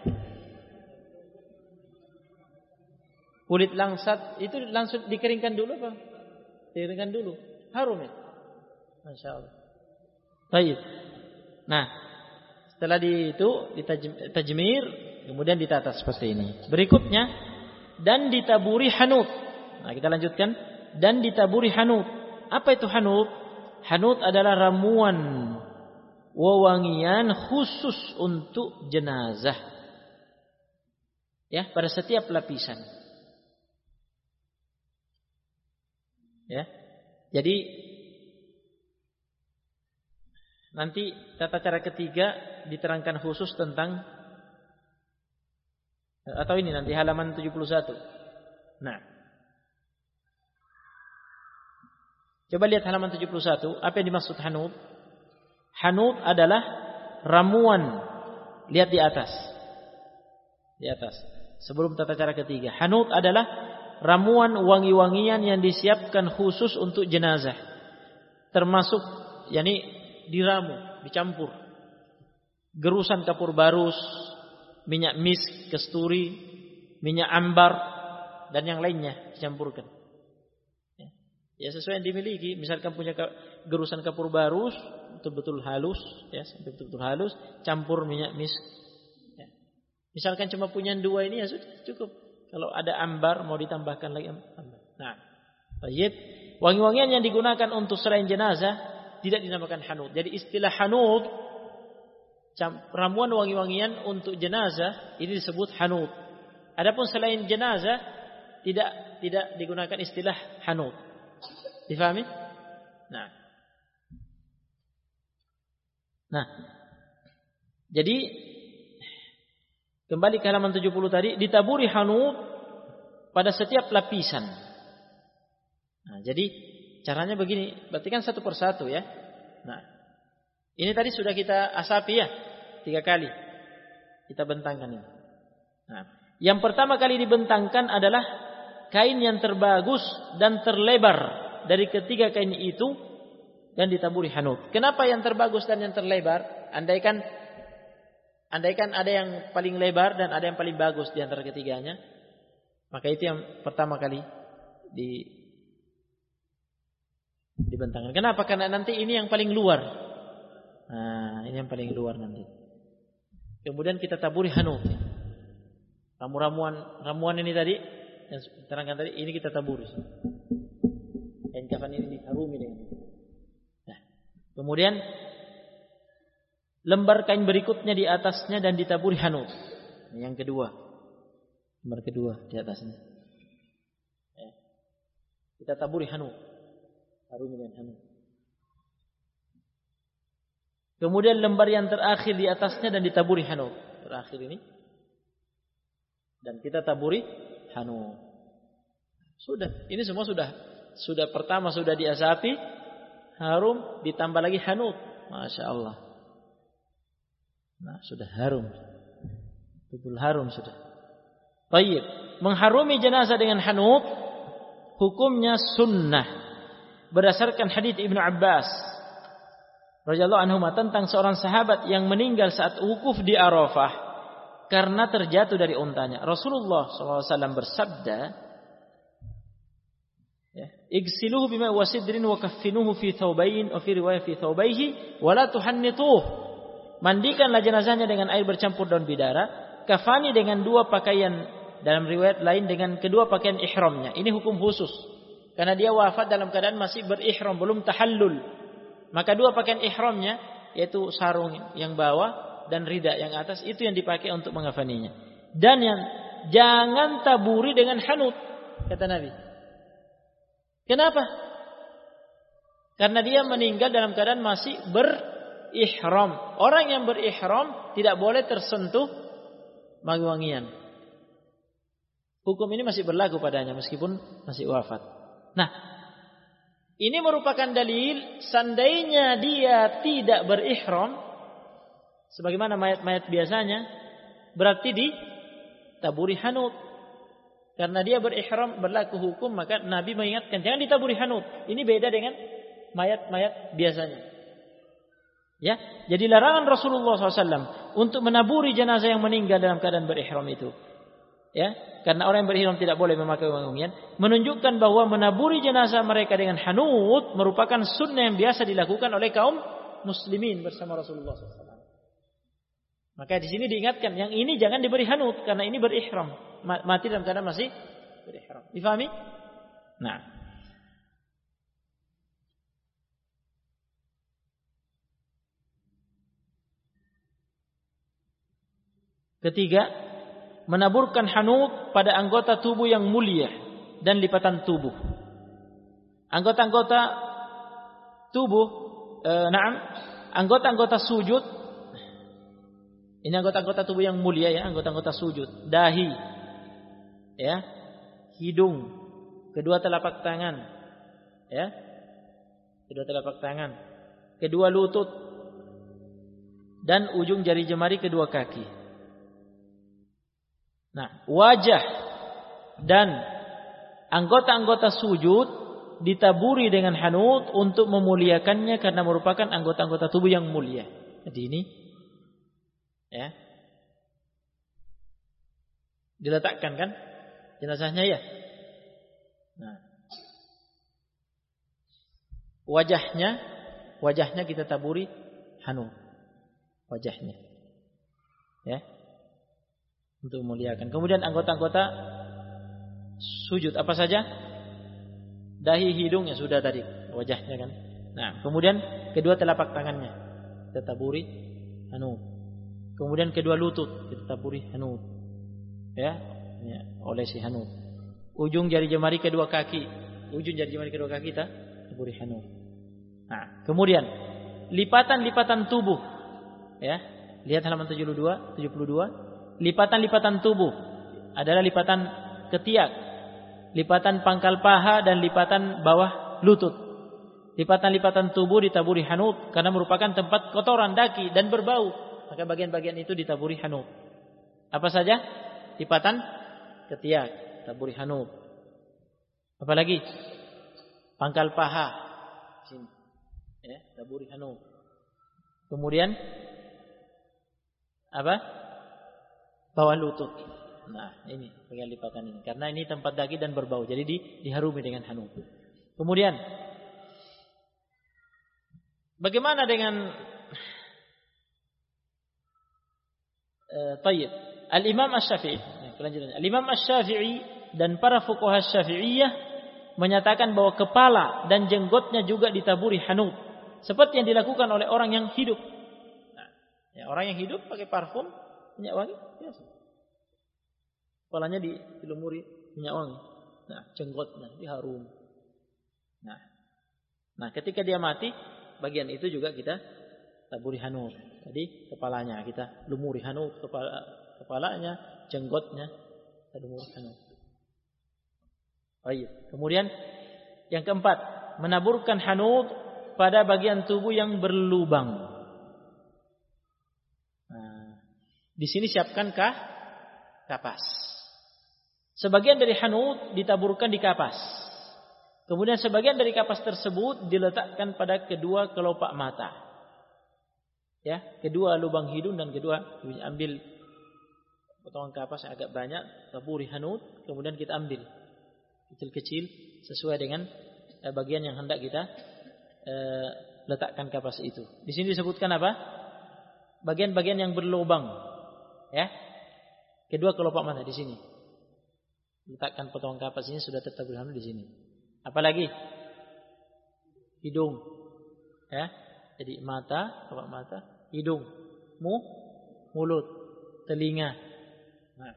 Kulit langsat itu langsung dikeringkan dulu apa? Dikeringkan dulu. Harum ya? Masya Allah. Baik. Nah, setelah di itu ditajmir, kemudian ditata seperti ini. Berikutnya, dan ditaburi hanut. Nah, kita lanjutkan. Dan ditaburi hanut. Apa itu hanut? Hanut adalah ramuan wewangian khusus untuk jenazah. Ya, pada setiap lapisan. Ya, jadi nanti tata cara ketiga diterangkan khusus tentang, atau ini nanti halaman tujuh puluh satu. Nah, coba lihat halaman tujuh puluh satu. Apa yang dimaksud hanut? Hanut adalah ramuan. Lihat di atas. Di atas. Sebelum tata cara ketiga, hanut adalah ramuan wangi-wangian yang disiapkan khusus untuk jenazah. Termasuk yakni diramu, dicampur. Gerusan kapur barus, minyak misk, kasturi, minyak ambar dan yang lainnya dicampurkan. Ya, ya sesuai yang dimiliki. Misalkan punya gerusan kapur barus betul-betul halus, ya, betul-betul halus, campur minyak misk. Ya. Misalkan cuma punya dua ini ya sudah cukup. Kalau ada ambar mau ditambahkan lagi ambar. Nah, baik. Wangi-wangian yang digunakan untuk selain jenazah tidak dinamakan hanut. Jadi istilah hanut, ramuan wangi-wangian untuk jenazah ini disebut hanut. Adapun selain jenazah tidak tidak digunakan istilah hanut. Difahami? Nah. Nah. Jadi kembali ke halaman tujuh puluh tadi, ditaburi hanut pada setiap lapisan. Nah, jadi caranya begini, berarti kan satu persatu ya. Nah, ini tadi sudah kita asapi ya, tiga kali kita bentangkan ini. Nah, yang pertama kali dibentangkan adalah kain yang terbagus dan terlebar dari ketiga kain itu dan ditaburi hanut. Kenapa yang terbagus dan yang terlebar? Andaikan Andaikan ada yang paling lebar dan ada yang paling bagus di antara ketiganya, maka itu yang pertama kali di dibentangkan. Kenapa? Karena nanti ini yang paling luar. Nah, ini yang paling luar nanti. Kemudian kita taburi hanut. Ramu-ramuan ramuan ini tadi yang diterangkan tadi, ini kita taburi. Kain kafan ini diharumi dengan. Nah, kemudian lembar kain berikutnya di atasnya dan ditaburi hanut. Yang kedua, lembar kedua di atasnya. Ya. Kita taburi hanut, harumi dengan hanut. Kemudian lembar yang terakhir di atasnya dan ditaburi hanut. Terakhir ini dan kita taburi hanut. Sudah, ini semua sudah sudah pertama sudah diasapi, harum, ditambah lagi hanut. Masya Allah. Nah, sudah harum. Betul harum sudah. Baik, mengharumi jenazah dengan hanut hukumnya sunnah berdasarkan hadits Ibnu Abbas radhiyallahu anhu tentang seorang sahabat yang meninggal saat wukuf di Arafah karena terjatuh dari untanya. Rasulullah sallallahu alaihi wasallam bersabda, ya, igsiluhu bima wasidrin wa kaffinuhu fi thawbayn wa fi riwayah fi thawbayhi wa la tuhannituh. Mandikanlah jenazahnya dengan air bercampur daun bidara, kafani dengan dua pakaian, dalam riwayat lain dengan kedua pakaian ihramnya. Ini hukum khusus karena dia wafat dalam keadaan masih berihram, belum tahallul. Maka dua pakaian ihramnya, yaitu sarung yang bawah dan rida yang atas, itu yang dipakai untuk mengafaninya. Dan yang jangan taburi dengan hanut, kata Nabi. Kenapa? Karena dia meninggal dalam keadaan masih berihram. Orang yang berihram tidak boleh tersentuh wangi-wangian. Hukum ini masih berlaku padanya meskipun masih wafat. Nah, ini merupakan dalil seandainya dia tidak berihram sebagaimana mayat-mayat biasanya, berarti ditaburi hanut. Karena dia berihram berlaku hukum, maka Nabi mengingatkan jangan ditaburi hanut. Ini beda dengan mayat-mayat biasanya. Ya, jadi larangan Rasulullah shallallahu alaihi wasallam untuk menaburi jenazah yang meninggal dalam keadaan berihram itu. Ya, karena orang yang berihram tidak boleh memakai wangi-wangian, menunjukkan bahwa menaburi jenazah mereka dengan hanut merupakan sunnah yang biasa dilakukan oleh kaum muslimin bersama Rasulullah shallallahu alaihi wasallam. Maka di sini diingatkan yang ini jangan diberi hanut karena ini berihram, mati dalam keadaan masih berihram. Difahami? Nah, ketiga, menaburkan hanut pada anggota tubuh yang mulia dan lipatan tubuh. Anggota-anggota tubuh, eh, naam, anggota-anggota sujud. Ini anggota-anggota tubuh yang mulia ya, anggota-anggota sujud. Dahi, ya, hidung, kedua telapak tangan, ya, kedua telapak tangan, kedua lutut, dan ujung jari jemari kedua kaki. Nah, wajah dan anggota-anggota sujud ditaburi dengan hanut untuk memuliakannya karena merupakan anggota-anggota tubuh yang mulia. Jadi ini, ya, diletakkan kan jenazahnya ya. Nah, wajahnya, wajahnya kita taburi hanut, wajahnya, ya, untuk memuliakan. Kemudian anggota-anggota sujud apa saja? Dahi, hidung, ya sudah tadi, wajahnya kan. Nah, kemudian kedua telapak tangannya kita taburi hanut. Kemudian kedua lutut kita taburi hanut. Ya, ya, olesi hanut. Ujung jari jemari kedua kaki, ujung jari jemari kedua kaki kita taburi hanut. Nah, kemudian lipatan-lipatan tubuh. Ya, lihat halaman tujuh puluh dua, tujuh puluh dua. Lipatan-lipatan tubuh adalah lipatan ketiak, lipatan pangkal paha dan lipatan bawah lutut. Lipatan-lipatan tubuh ditaburi hanut karena merupakan tempat kotoran daki dan berbau. Maka bagian-bagian itu ditaburi hanut. Apa saja? Lipatan ketiak, taburi hanut. Apalagi? Pangkal paha. Sini. Ya, taburi hanut. Kemudian apa? Bawah lutut. Nah, ini bagian lipatan ini. Karena ini tempat daki dan berbau. Jadi di, diharumi dengan hanut. Kemudian, bagaimana dengan uh, tayyib? Al-Imam Asy-Syafi'i. Kelanjutannya. Al-Imam Asy-Syafi'i dan para fuqaha Syafi'iyah menyatakan bahwa kepala dan jenggotnya juga ditaburi hanut. Seperti yang dilakukan oleh orang yang hidup. Nah, ya, orang yang hidup pakai parfum, minyak wangi, biasa. Kepalanya dilumuri minyak wangi. Nah, jenggotnya diharum. Nah, nah ketika dia mati, bagian itu juga kita taburi hanut. Jadi kepalanya kita lumuri hanut, kepala, kepalanya, jenggotnya kita lumuri hanut. Baik. Kemudian yang keempat, menaburkan hanut pada bagian tubuh yang berlubang. Di sini siapkan kah? Kapas. Sebagian dari hanut ditaburkan di kapas. Kemudian sebagian dari kapas tersebut diletakkan pada kedua kelopak mata. Ya, kedua lubang hidung dan kedua ambil potongan kapas yang agak banyak, taburi hanut, kemudian kita ambil kecil-kecil sesuai dengan eh, bagian yang hendak kita eh, letakkan kapas itu. Di sini disebutkan apa? Bagian-bagian yang berlubang. Ya. Kedua kelopak mata di sini. Letakkan potongan kapas ini sudah tertabur hanut di sini. Apalagi hidung. Ya. Jadi mata, kelopak mata, hidung, mu, mulut, telinga. Nah.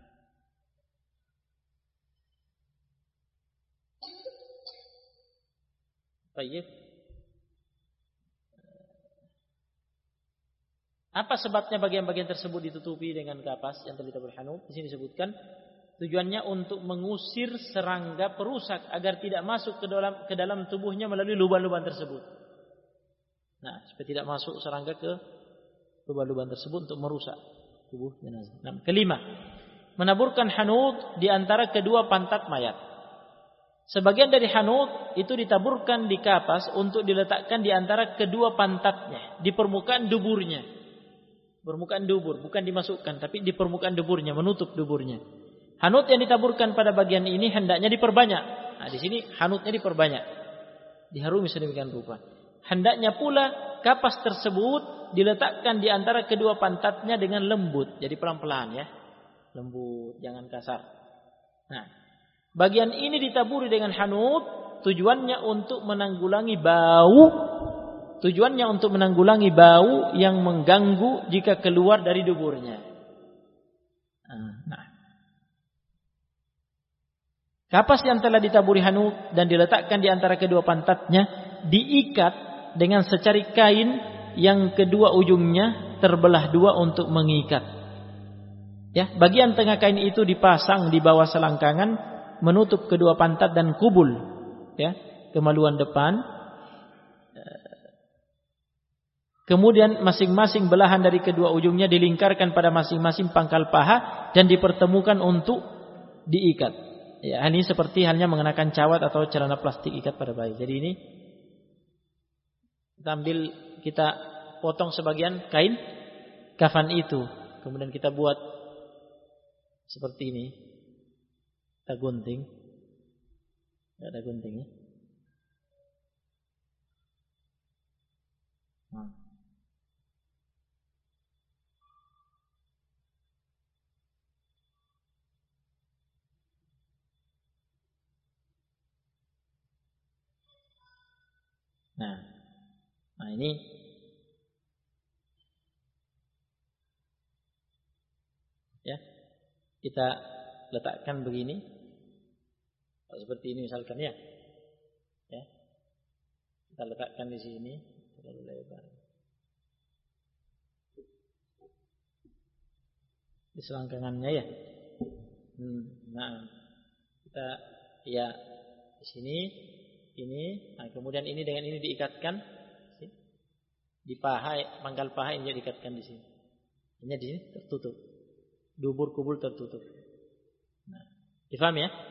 Baik. Apa sebabnya bagian-bagian tersebut ditutupi dengan kapas yang telah berhanut? Di sini disebutkan tujuannya untuk mengusir serangga perusak agar tidak masuk ke dalam ke dalam tubuhnya melalui lubang-lubang tersebut. Nah, supaya tidak masuk serangga ke lubang-lubang tersebut untuk merusak tubuh jenazah. Nah, kelima, menaburkan hanut di antara kedua pantat mayat. Sebagian dari hanut itu ditaburkan di kapas untuk diletakkan di antara kedua pantatnya, di permukaan duburnya. Permukaan dubur, bukan dimasukkan, tapi di permukaan duburnya, menutup duburnya. Hanut yang ditaburkan pada bagian ini hendaknya diperbanyak. Nah, di sini hanutnya diperbanyak. Diharumi sedemikian rupa. Hendaknya pula kapas tersebut diletakkan di antara kedua pantatnya dengan lembut. Jadi pelan-pelan ya. Lembut, jangan kasar. Nah, bagian ini ditaburi dengan hanut, tujuannya untuk menanggulangi bau. Tujuannya untuk menanggulangi bau yang mengganggu jika keluar dari duburnya. Nah, kapas yang telah ditaburi hanut dan diletakkan di antara kedua pantatnya diikat dengan secari kain yang kedua ujungnya terbelah dua untuk mengikat. Ya, bagian tengah kain itu dipasang di bawah selangkangan menutup kedua pantat dan kubul, ya, kemaluan depan. Kemudian masing-masing belahan dari kedua ujungnya dilingkarkan pada masing-masing pangkal paha dan dipertemukan untuk diikat. Ya, ini seperti halnya mengenakan cawat atau celana plastik ikat pada bayi. Jadi ini kita ambil, kita potong sebagian kain kafan itu, kemudian kita buat seperti ini. Kita gunting. Tidak ada guntingnya. Nah. Nah, nah ini ya kita letakkan begini, seperti ini misalkan ya, ya kita letakkan di sini terlalu lebar, di selangkangannya ya. Hmm, nah kita ya di sini. Ini, nah kemudian ini dengan ini diikatkan di paha, pangkal paha ini diikatkan di sini. Ini di sini tertutup, dubur kubul tertutup. Nah, difahami ya?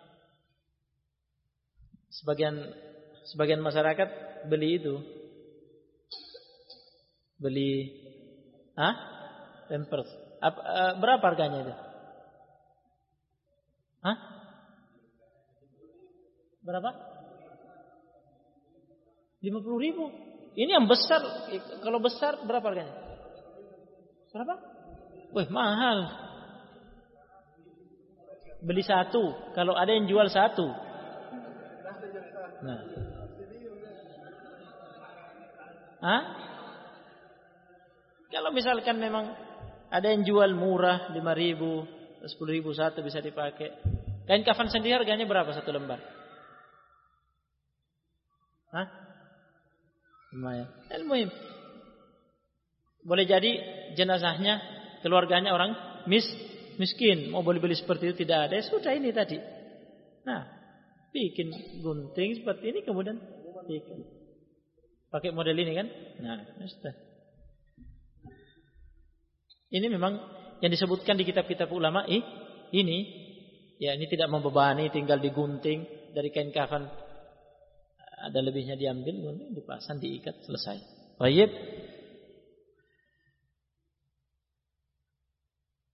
Sebagian sebagian masyarakat beli itu, beli, ah, pampers. Ap, uh, berapa harganya itu? Hah? Berapa? lima puluh ribu. Ini yang besar. Kalau besar berapa harganya? Berapa? Wih, mahal. Beli satu. Kalau ada yang jual satu. Nah. Hah? Kalau misalkan memang ada yang jual murah lima ribu, sepuluh ribu satu bisa dipakai. Kain kafan sendiri harganya berapa satu lembar? Hah? Lumayan. Al-muhim. Boleh jadi jenazahnya keluarganya orang mis miskin, mau boleh beli seperti itu tidak ada. Ya sudah ini tadi. Nah, bikin gunting seperti ini kemudian bikin. Pakai model ini kan? Nah, sudah. Ini memang yang disebutkan di kitab-kitab ulama eh, ini ya ini tidak membebani, tinggal digunting dari kain kafan. Ada lebihnya diambil, dipasang, diikat, selesai. Baik.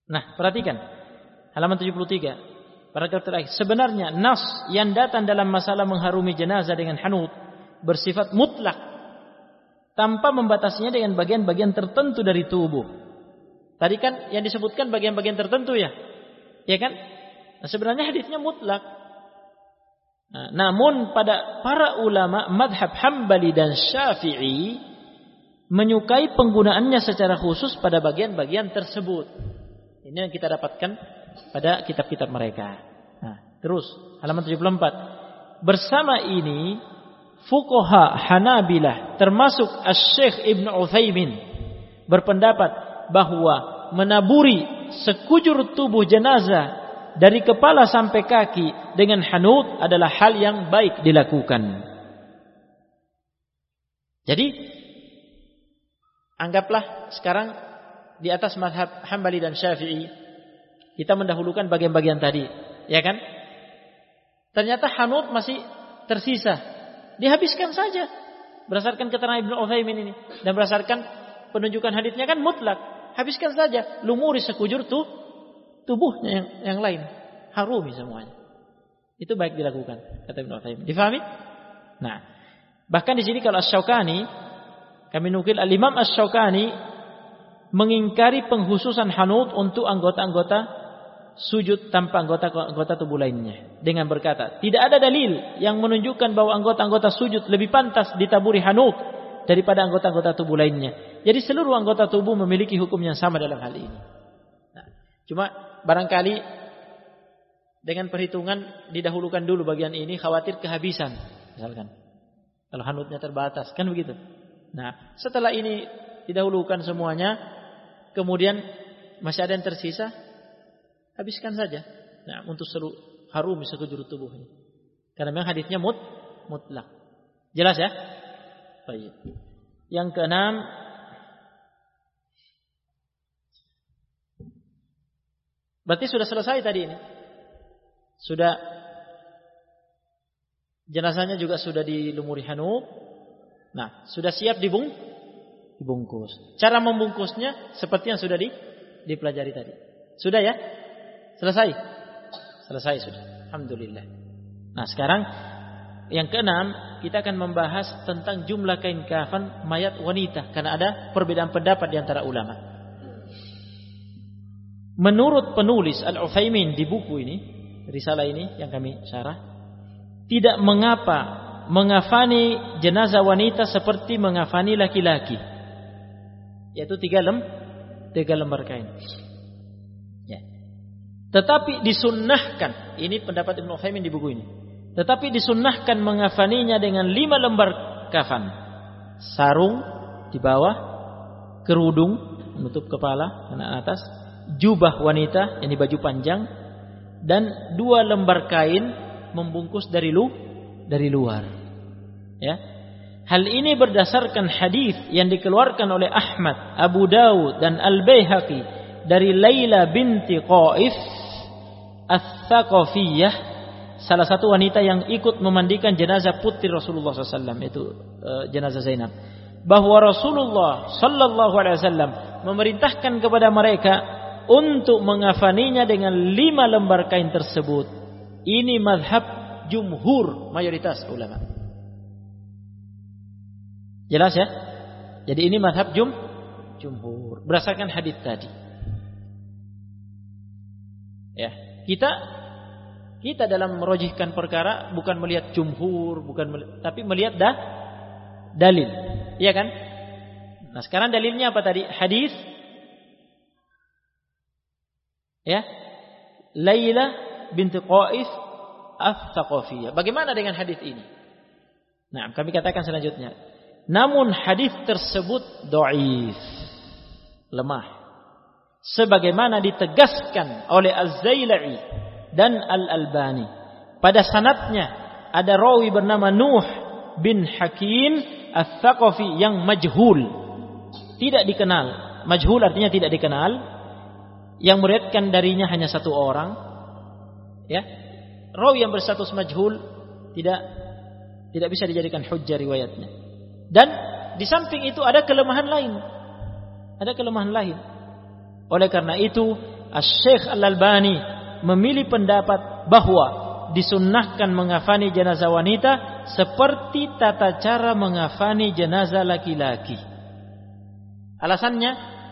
Nah, perhatikan halaman tujuh puluh tiga. Paragraf terakhir. Sebenarnya nas yang datang dalam masalah mengharumi jenazah dengan hanut bersifat mutlak tanpa membatasinya dengan bagian-bagian tertentu dari tubuh. Tadi kan yang disebutkan bagian-bagian tertentu ya. Ya kan? Nah, sebenarnya hadisnya mutlak. Nah, namun pada para ulama madhab Hambali dan Syafi'i menyukai penggunaannya secara khusus pada bagian-bagian tersebut. Ini yang kita dapatkan pada kitab-kitab mereka. Nah, terus halaman tujuh puluh empat. Bersama ini fuqaha Hanabilah termasuk Asy-Syaikh Ibnu Utsaimin berpendapat bahwa menaburi sekujur tubuh jenazah dari kepala sampai kaki dengan hanut adalah hal yang baik dilakukan. Jadi anggaplah sekarang di atas mazhab Hambali dan Syafi'i kita mendahulukan bagian-bagian tadi, ya kan? Ternyata hanut masih tersisa, dihabiskan saja berdasarkan keterangan Ibnu Utsaimin ini dan berdasarkan penunjukan hadisnya kan mutlak. Habiskan saja, lumuri sekujur tuh tubuhnya yang, yang lain, harumi semuanya. Itu baik dilakukan, kata Ibnu Utsaimin. Difahami? Nah, bahkan di sini kalau Asy-Syaukani, kami nukil Al-Imam Asy-Syaukani mengingkari penghususan hanut untuk anggota-anggota sujud tanpa anggota-anggota tubuh lainnya dengan berkata, tidak ada dalil yang menunjukkan bahwa anggota-anggota sujud lebih pantas ditaburi hanut daripada anggota-anggota tubuh lainnya. Jadi seluruh anggota tubuh memiliki hukum yang sama dalam hal ini. Nah, cuma barangkali dengan perhitungan didahulukan dulu bagian ini, khawatir kehabisan, misalkan kalau hanutnya terbatas, kan begitu. Nah, setelah ini didahulukan semuanya, kemudian masih ada yang tersisa, habiskan saja. Nah, untuk seluruh harum sekujur tubuh ini. Karena memang hadisnya mut mutlak. Jelas ya? Baik. Yang keenam, berarti sudah selesai tadi ini. Sudah jenazahnya juga sudah dilumuri hanut. Nah, sudah siap dibung, dibungkus. Cara membungkusnya seperti yang sudah di, dipelajari tadi. Sudah ya? Selesai? Selesai sudah. Alhamdulillah. Nah, sekarang yang keenam, kita akan membahas tentang jumlah kain kafan mayat wanita karena ada perbedaan pendapat di antara ulama. Menurut penulis Al-Utsaimin di buku ini, risalah ini yang kami syarah, tidak mengapa mengafani jenazah wanita seperti mengafani laki-laki, yaitu tiga lem, tiga lembar kain. Ya. Tetapi disunnahkan, ini pendapat Ibnu Utsaimin di buku ini. Tetapi disunnahkan mengafaninya dengan lima lembar kafan. Sarung di bawah, kerudung menutup kepala dan atas, jubah wanita, ini baju panjang, dan dua lembar kain membungkus dari lu, dari luar. Ya. Hal ini berdasarkan hadis yang dikeluarkan oleh Ahmad, Abu Dawud dan Al-Baihaqi dari Laila binti Qaif Ats-Tsaqafiyah, salah satu wanita yang ikut memandikan jenazah putri Rasulullah shallallahu alaihi wasallam, itu uh, jenazah Zainab, bahwa Rasulullah shallallahu alaihi wasallam memerintahkan kepada mereka untuk mengafaninya dengan lima lembar kain tersebut. Ini mazhab jumhur, mayoritas ulama. Jelas ya? Jadi ini mazhab jum, jumhur berdasarkan hadis tadi. Ya, kita Kita dalam merojihkan perkara bukan melihat jumhur, bukan melihat, tapi melihat dah dalil. Iya kan? Nah, sekarang dalilnya apa tadi? Hadis ya. Laila binti Qaif Ats-Tsaqafiyah. Bagaimana dengan hadis ini? Nah, kami katakan selanjutnya. Namun hadis tersebut dhaif, lemah. Sebagaimana ditegaskan oleh Az-Zailai dan Al-Albani. Pada sanadnya ada rawi bernama Nuh bin Hakim Ats-Tsaqafi yang majhul, tidak dikenal. Majhul artinya tidak dikenal. Yang meriwayatkan darinya hanya satu orang. Ya, rawi yang berstatus majhul tidak tidak bisa dijadikan hujjah riwayatnya. Dan di samping itu ada kelemahan lain. Ada kelemahan lain. Oleh karena itu Asy-Syaikh Al-Albani memilih pendapat bahwa disunnahkan mengafani jenazah wanita seperti tata cara mengafani jenazah laki-laki. Alasannya,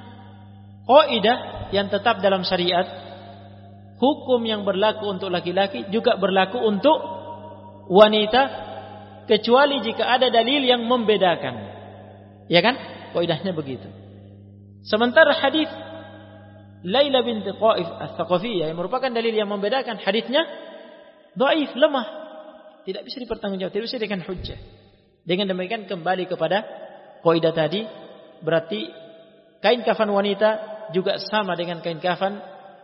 kaidah yang tetap dalam syariat, hukum yang berlaku untuk laki-laki juga berlaku untuk wanita, kecuali jika ada dalil yang membedakan. Ya kan? Kaidahnya begitu. Sementara hadis Laila binti Qaif Ats-Tsaqafiyah yang merupakan dalil yang membedakan, hadisnya dhaif, lemah, tidak bisa dipertanggungjawabkan, tidak bisa dengan hujjah. Dengan demikian kembali kepada kaidah tadi, berarti kain kafan wanita juga sama dengan kain kafan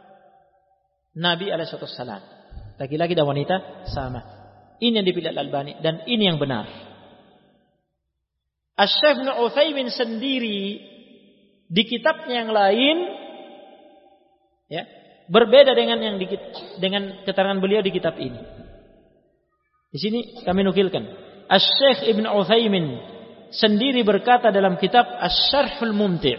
Nabi alaihi wasallam. Laki-laki dan wanita sama. Ini yang dipilih Al-Albani dan ini yang benar. Asy-Syaikh Ibnu Utsaimin sendiri di kitabnya yang lain, ya, berbeda dengan yang di, dengan keterangan beliau di kitab ini. Di sini kami nukilkan, Asy-Syaikh Ibnu Utsaimin sendiri berkata dalam kitab Asy-Syarhul Mumti'.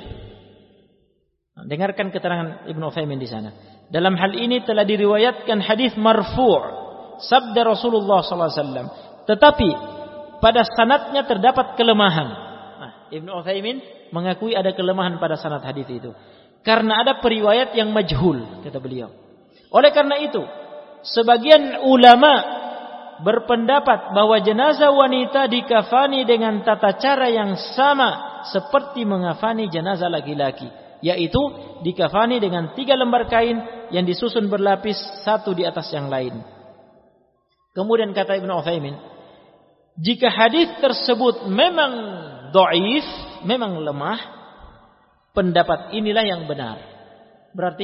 Nah, dengarkan keterangan Ibnu Utsaimin di sana. Dalam hal ini telah diriwayatkan hadis marfu', sabda Rasulullah sallallahu alaihi wasallam, tetapi pada sanadnya terdapat kelemahan. Nah, Ibnu Utsaimin mengakui ada kelemahan pada sanad hadis itu. Karena ada periwayat yang majhul, kata beliau. Oleh karena itu, sebagian ulama berpendapat bahwa jenazah wanita dikafani dengan tata cara yang sama seperti mengafani jenazah laki-laki, yaitu dikafani dengan tiga lembar kain yang disusun berlapis satu di atas yang lain. Kemudian kata Ibnu Utsaimin, jika hadis tersebut memang dhaif, memang lemah, pendapat inilah yang benar. Berarti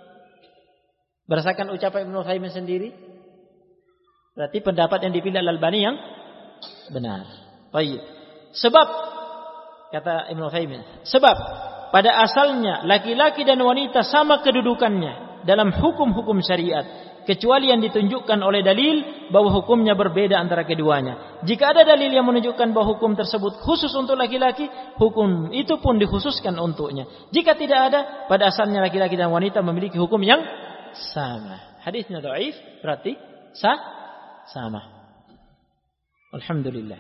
berdasarkan ucapan Ibnu Utsaimin sendiri, berarti pendapat yang dipilih Al-Albani yang benar. Baik. Sebab kata Ibnu Utsaimin, sebab pada asalnya laki-laki dan wanita sama kedudukannya dalam hukum-hukum syariat, kecuali yang ditunjukkan oleh dalil bahwa hukumnya berbeda antara keduanya. Jika ada dalil yang menunjukkan bahwa hukum tersebut khusus untuk laki-laki, hukum itu pun dikhususkan untuknya. Jika tidak ada, pada asalnya laki-laki dan wanita memiliki hukum yang sama. Hadisnya dhaif, berarti sah, sama. Alhamdulillah.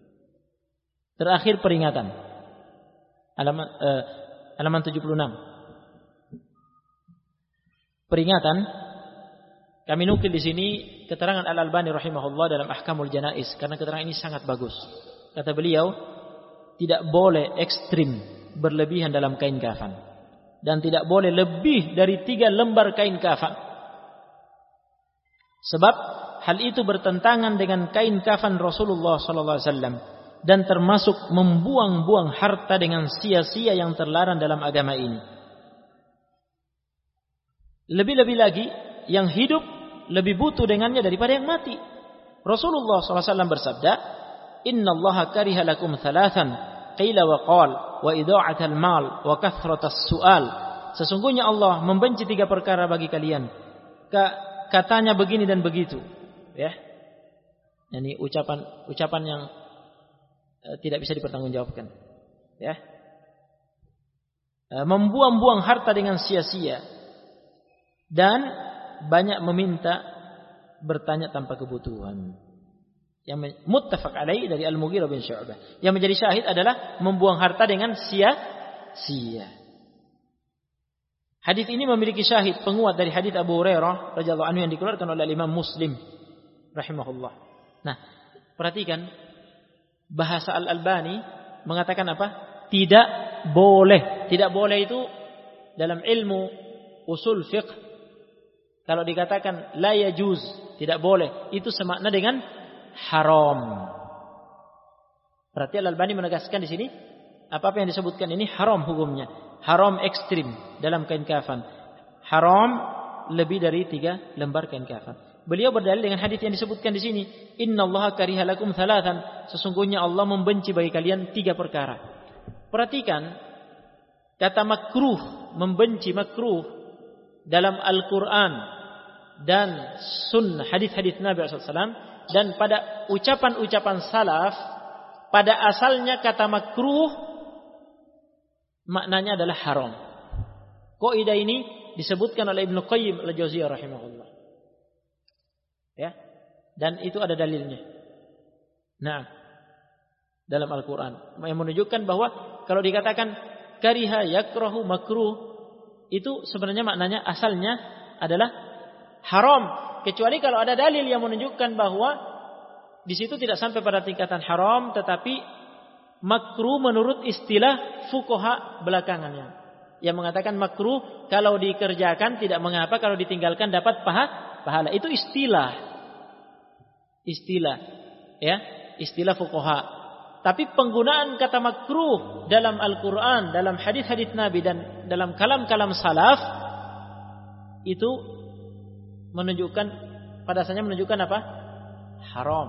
Terakhir peringatan. Halaman eh, halaman tujuh puluh enam. Peringatan, kami nukil di sini keterangan Al-Albani rahimahullah dalam Ahkamul Janaiz karena keterangan ini sangat bagus. Kata beliau, tidak boleh ekstrim berlebihan dalam kain kafan dan tidak boleh lebih dari tiga lembar kain kafan. Sebab hal itu bertentangan dengan kain kafan Rasulullah sallallahu alaihi wasallam dan termasuk membuang-buang harta dengan sia-sia yang terlarang dalam agama ini. Lebih-lebih lagi, yang hidup lebih butuh dengannya daripada yang mati. Rasulullah sallallahu alaihi wasallam bersabda, Inna allaha kariha lakum thalathan, qila wa qal, wa idha'atal mal, wa kathratas su'al. Sesungguhnya Allah membenci tiga perkara bagi kalian. Katanya begini dan begitu. Ya. Ini ucapan ucapan yang uh, tidak bisa dipertanggungjawabkan. Ya. Uh, membuang-buang harta dengan sia-sia. Dan banyak meminta, bertanya tanpa kebutuhan. Yang muttafaq alaih dari Al-Mughirah bin Syu'bah. Yang menjadi syahid adalah membuang harta dengan sia-sia. Hadis ini memiliki syahid penguat dari hadis Abu Hurairah radhiyallahu anhu yang dikeluarkan oleh Imam Muslim rahimahullah. Nah, perhatikan bahasa Al-Albani mengatakan apa? Tidak boleh. Tidak boleh itu dalam ilmu usul fiqh, kalau dikatakan la yajuz, tidak boleh, itu semakna dengan haram. Berarti Al-Albani menegaskan di sini apa-apa yang disebutkan ini haram hukumnya. Haram ekstrim dalam kain kafan. Haram lebih dari tiga lembar kain kafan. Beliau berdalil dengan hadis yang disebutkan di sini, Innallaha kariha lakum thalathan, sesungguhnya Allah membenci bagi kalian tiga perkara. Perhatikan kata makruh, membenci makruh dalam Al-Quran dan sunnah hadis-hadis Nabi shallallahu alaihi wasallam dan pada ucapan-ucapan salaf, pada asalnya kata makruh maknanya adalah haram. Kaidah ini disebutkan oleh Ibnu Qayyim al-Jauziyah rahimahullah. Ya. Dan itu ada dalilnya. Nah, dalam Al-Qur'an yang menunjukkan bahwa kalau dikatakan kariha yakrahu makruh, itu sebenarnya maknanya asalnya adalah haram, kecuali kalau ada dalil yang menunjukkan bahwa di situ tidak sampai pada tingkatan haram, tetapi makruh menurut istilah fuqaha belakangannya, yang mengatakan makruh kalau dikerjakan tidak mengapa, kalau ditinggalkan dapat paha, pahala. Itu istilah, istilah, ya, istilah fuqaha. Tapi penggunaan kata makruh dalam Al-Quran, dalam hadis-hadis Nabi dan dalam kalam-kalam salaf itu menunjukkan, pada asalnya menunjukkan apa? Haram.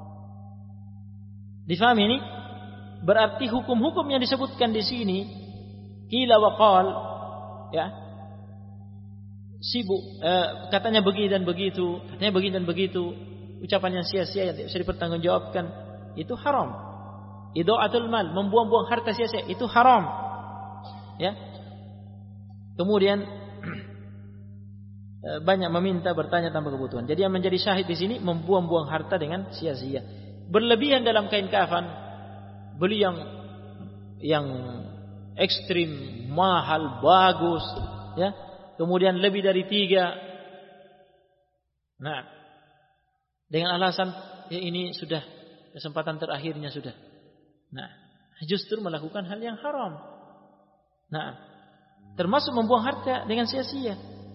Difahami ini? Berarti hukum-hukum yang disebutkan di sini, qila wa qal, ya, sibuk, eh, katanya begini dan begitu, katanya begini dan begitu, ucapan yang sia-sia yang tidak bisa dipertanggungjawabkan, itu haram. Idha'atul mal, membuang-buang harta sia-sia, itu haram. Ya. Kemudian banyak meminta, bertanya tanpa kebutuhan. Jadi yang menjadi syahid di sini membuang-buang harta dengan sia-sia. Berlebihan dalam kain kafan, beli yang yang ekstrim, mahal, bagus, ya. Kemudian lebih dari tiga. Nah, dengan alasan ya ini sudah kesempatan terakhirnya sudah. Nah, justru melakukan hal yang haram. Nah, termasuk membuang harta dengan sia-sia.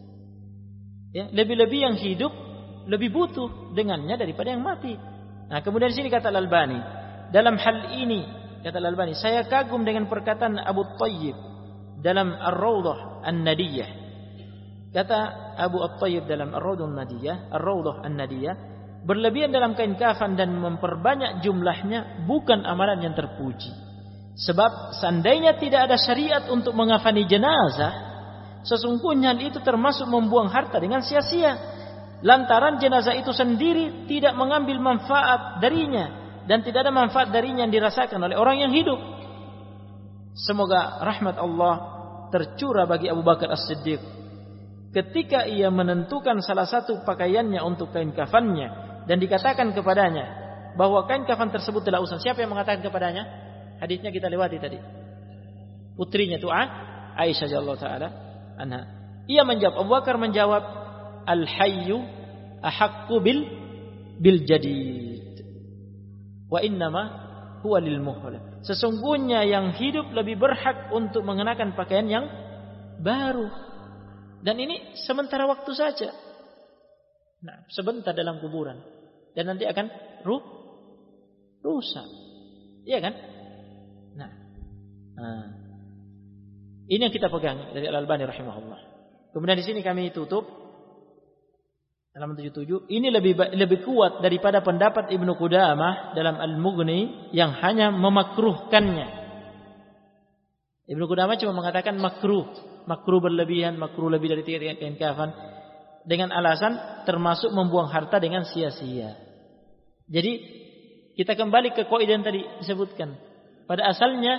Ya, lebih-lebih yang hidup lebih butuh dengannya daripada yang mati. Nah, kemudian di sini kata Al-Albani, dalam hal ini kata Al-Albani, saya kagum dengan perkataan Abu Thayyib dalam Ar-Rawdah An-Nadiyah. Kata Abu At-Thayyib dalam Ar-Rawdah An-Nadiyah, Ar-Rawdah An-Nadiyah, berlebihan dalam kain kafan dan memperbanyak jumlahnya bukan amalan yang terpuji. Sebab seandainya tidak ada syariat untuk mengafani jenazah, sesungguhnya hal itu termasuk membuang harta dengan sia-sia. Lantaran jenazah itu sendiri tidak mengambil manfaat darinya dan tidak ada manfaat darinya yang dirasakan oleh orang yang hidup. Semoga rahmat Allah tercurah bagi Abu Bakar As-Siddiq ketika ia menentukan salah satu pakaiannya untuk kain kafannya dan dikatakan kepadanya bahwa kain kafan tersebut telah usang. Siapa yang mengatakan kepadanya? Hadisnya kita lewati tadi. Putrinya itu Aisyah radhiyallahu taala anha. Ia menjawab, Abu Bakar menjawab, al-hayyu ahaqqu bil bil jadid wa innama huwa lil muhla. Sesungguhnya yang hidup lebih berhak untuk mengenakan pakaian yang baru. Dan ini sementara waktu saja. Nah, sebentar dalam kuburan dan nanti akan ruh rusak. Iya kan? Nah, nah. Ini yang kita pegang dari Al-Albani rahimahullah. Kemudian di sini kami tutup halaman tujuh puluh tujuh. Ini lebih lebih kuat daripada pendapat Ibnu Qudamah dalam Al-Mughni yang hanya memakruhkannya. Ibnu Qudamah cuma mengatakan makruh, makruh berlebihan, makruh lebih dari tiga kain kafan dengan alasan termasuk membuang harta dengan sia-sia. Jadi kita kembali ke kaidah yang tadi disebutkan. Pada asalnya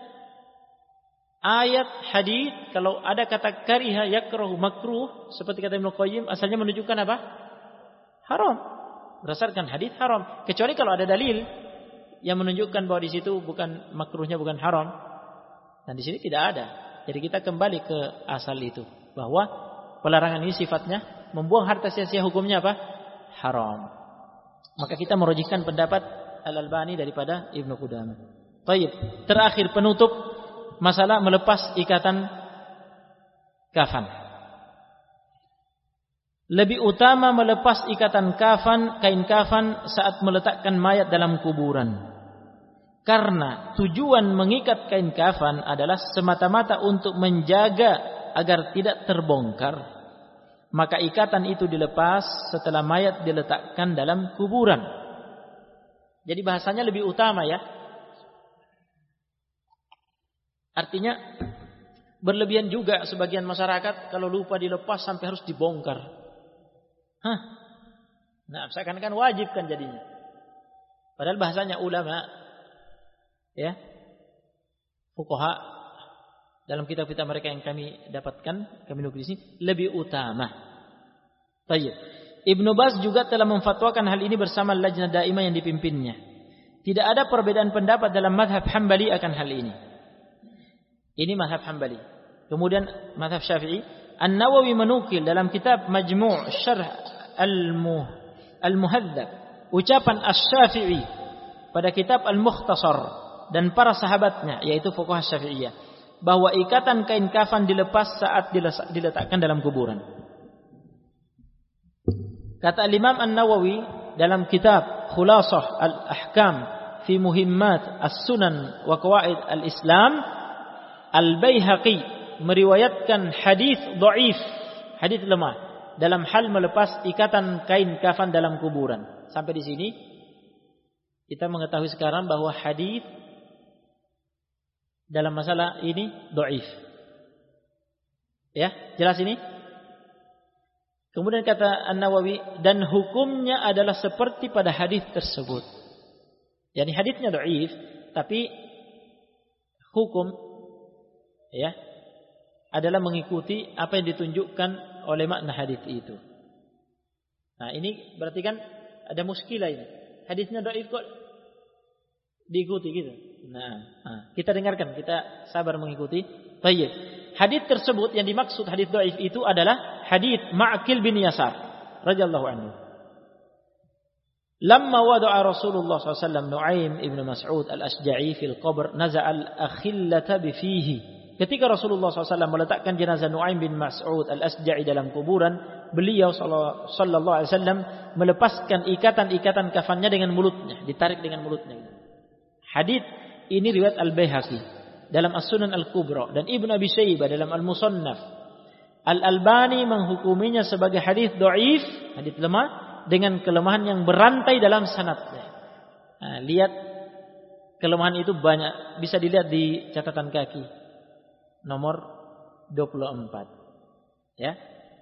ayat hadis kalau ada kata kariha yakrahu makruh seperti kata Ibnu Qayyim asalnya menunjukkan apa? Haram. Berdasarkan hadis haram. Kecuali kalau ada dalil yang menunjukkan bahwa di situ bukan makruhnya bukan haram. Dan di sini tidak ada. Jadi kita kembali ke asal itu bahwa pelarangan ini sifatnya membuang harta sia-sia, hukumnya apa? Haram. Maka kita merujukkan pendapat Al-Albani daripada Ibnu Qudamah. Baik, terakhir penutup masalah melepas ikatan kafan. Lebih utama melepas ikatan kafan, kain kafan saat meletakkan mayat dalam kuburan. Karena tujuan mengikat kain kafan adalah semata-mata untuk menjaga agar tidak terbongkar. Maka ikatan itu dilepas setelah mayat diletakkan dalam kuburan. Jadi bahasanya lebih utama ya. Artinya berlebihan juga sebagian masyarakat kalau lupa dilepas sampai harus dibongkar. Hah? Nah, seakan-akan wajib kan jadinya. Padahal bahasanya ulama ya, fuqaha dalam kitab-kitab mereka yang kami dapatkan, kami nukil di sini, lebih utama. Baik. Ibnu Baz juga telah memfatwakan hal ini bersama Lajnah Daimah yang dipimpinnya. Tidak ada perbedaan pendapat dalam mazhab Hambali akan hal ini. Ini mazhab Hambali. Kemudian mazhab Syafi'i, An-Nawawi menukil dalam kitab Majmu' Syarh Al-Muhadzab ucapan Asy-Syafi'i pada kitab Al-Mukhtasar dan para sahabatnya, yaitu fuqaha Syafi'iyah, bahwa ikatan kain kafan dilepas saat diletakkan dalam kuburan. Kata Imam An-Nawawi dalam kitab Khulasah Al-Ahkam fi Muhimmat As-Sunan wa Qawaid Al-Islam, Al-Baihaqi meriwayatkan hadis dhaif, hadis lemah dalam hal melepas ikatan kain kafan dalam kuburan. Sampai di sini kita mengetahui sekarang bahwa hadis dalam masalah ini dhaif. Ya, jelas ini? Kemudian kata An-Nawawi, dan hukumnya adalah seperti pada hadis tersebut. Yani hadisnya dhaif, tapi hukum ya adalah mengikuti apa yang ditunjukkan oleh makna hadis itu. Nah, ini berarti kan ada muskilah ini. Hadisnya dhaif kok diikuti gitu. Nah, nah, kita dengarkan, kita sabar mengikuti. Baik. Hadis tersebut yang dimaksud hadis dhaif itu adalah hadis Ma'qil bin Yasar radhiyallahu anhu. Lamma wada'a Rasulullah sallallahu alaihi wasallam Nu'aim ibn Mas'ud al-Asja'i fil qabr naza'a al-akhillata bi fihi. Ketika Rasulullah sallallahu alaihi wasallam meletakkan jenazah Nu'aim bin Mas'ud al-Asja'i dalam kuburan, beliau sallallahu alaihi wasallam melepaskan ikatan-ikatan kafannya dengan mulutnya, ditarik dengan mulutnya. Hadis ini riwayat Al-Baihaqi dalam As-Sunan Al-Kubra dan Ibnu Abi Syaibah dalam Al-Musannaf. Al-Albani menghukuminya sebagai hadis dhaif, hadis lemah dengan kelemahan yang berantai dalam sanadnya. Nah, lihat kelemahan itu banyak, bisa dilihat di catatan kaki nomor dua puluh empat. Ya.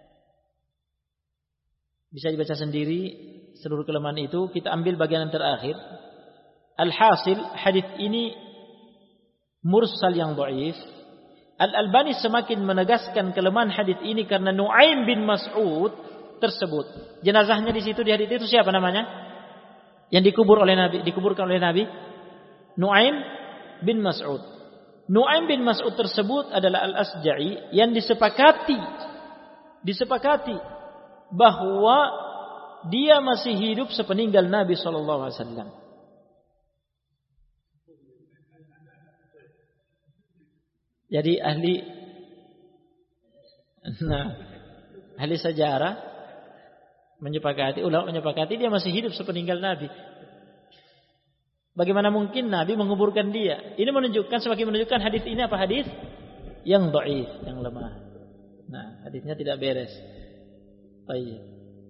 Bisa dibaca sendiri seluruh kelemahan itu, kita ambil bagian yang terakhir. Alhasil hadis ini mursal yang dhaif. Al-Albani semakin menegaskan kelemahan hadis ini karena Nu'aim bin Mas'ud tersebut, jenazahnya di situ di hadis itu siapa namanya? Yang dikubur oleh Nabi, dikuburkan oleh Nabi, Nu'aim bin Mas'ud. Nu'aim bin Mas'ud tersebut adalah Al-Asja'i yang disepakati disepakati bahwa dia masih hidup sepeninggal Nabi sallallahu alaihi wasallam. Jadi ahli nah, ahli sejarah menyepakati, ulama menyepakati dia masih hidup sepeninggal Nabi. Bagaimana mungkin Nabi menguburkan dia? Ini menunjukkan, semakin menunjukkan hadis ini apa hadis yang dhaif, yang lemah. Nah, hadisnya tidak beres. Baik.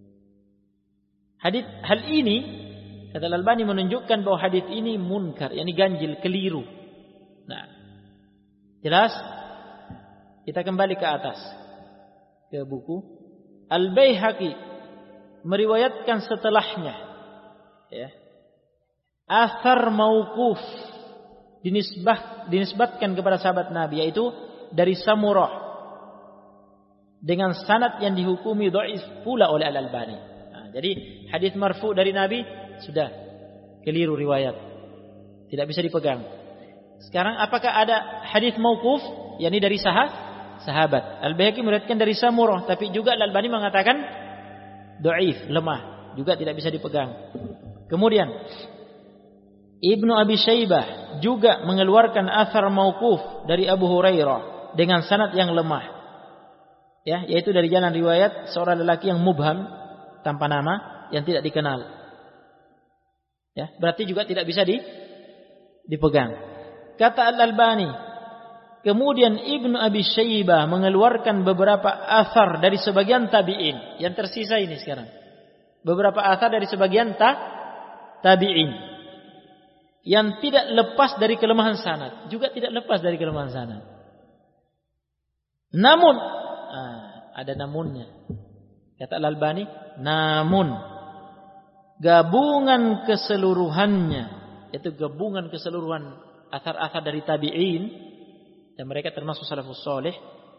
Hadis hal ini kata Al-Albani menunjukkan bahwa hadis ini munkar, yakni ganjil, keliru. Nah, jelas? Kita kembali ke atas, ke buku. Al-Baihaqi meriwayatkan setelahnya, ya, athar mauquf dinisbah, dinisbatkan kepada sahabat Nabi, yaitu dari Samurah dengan sanad yang dihukumi dhaif pula oleh Al-Albani. Nah, jadi hadis marfu dari Nabi sudah keliru riwayat, tidak bisa dipegang. Sekarang apakah ada hadis mauquf, yakni dari sahab, sahabat? Al-Baihaqi meriwayatkan dari Samurah, tapi juga Al-Albani mengatakan dhaif, lemah, juga tidak bisa dipegang. Kemudian Ibnu Abi Syaibah juga mengeluarkan athar mauquf dari Abu Hurairah dengan sanad yang lemah, ya, yaitu dari jalan riwayat seorang lelaki yang mubham, tanpa nama, yang tidak dikenal. Ya, berarti juga tidak bisa di, dipegang. Kata Al-Albani, kemudian Ibnu Abi Syaibah mengeluarkan beberapa athar dari sebagian tabi'in yang tersisa ini sekarang. Beberapa athar dari sebagian ta, tabi'in yang tidak lepas dari kelemahan sanad, juga tidak lepas dari kelemahan sanad. Namun, ah, ada namunnya. Kata Al-Albani, namun gabungan keseluruhannya, yaitu gabungan keseluruhan athar-athar dari tabi'in, dan mereka termasuk salafus saleh,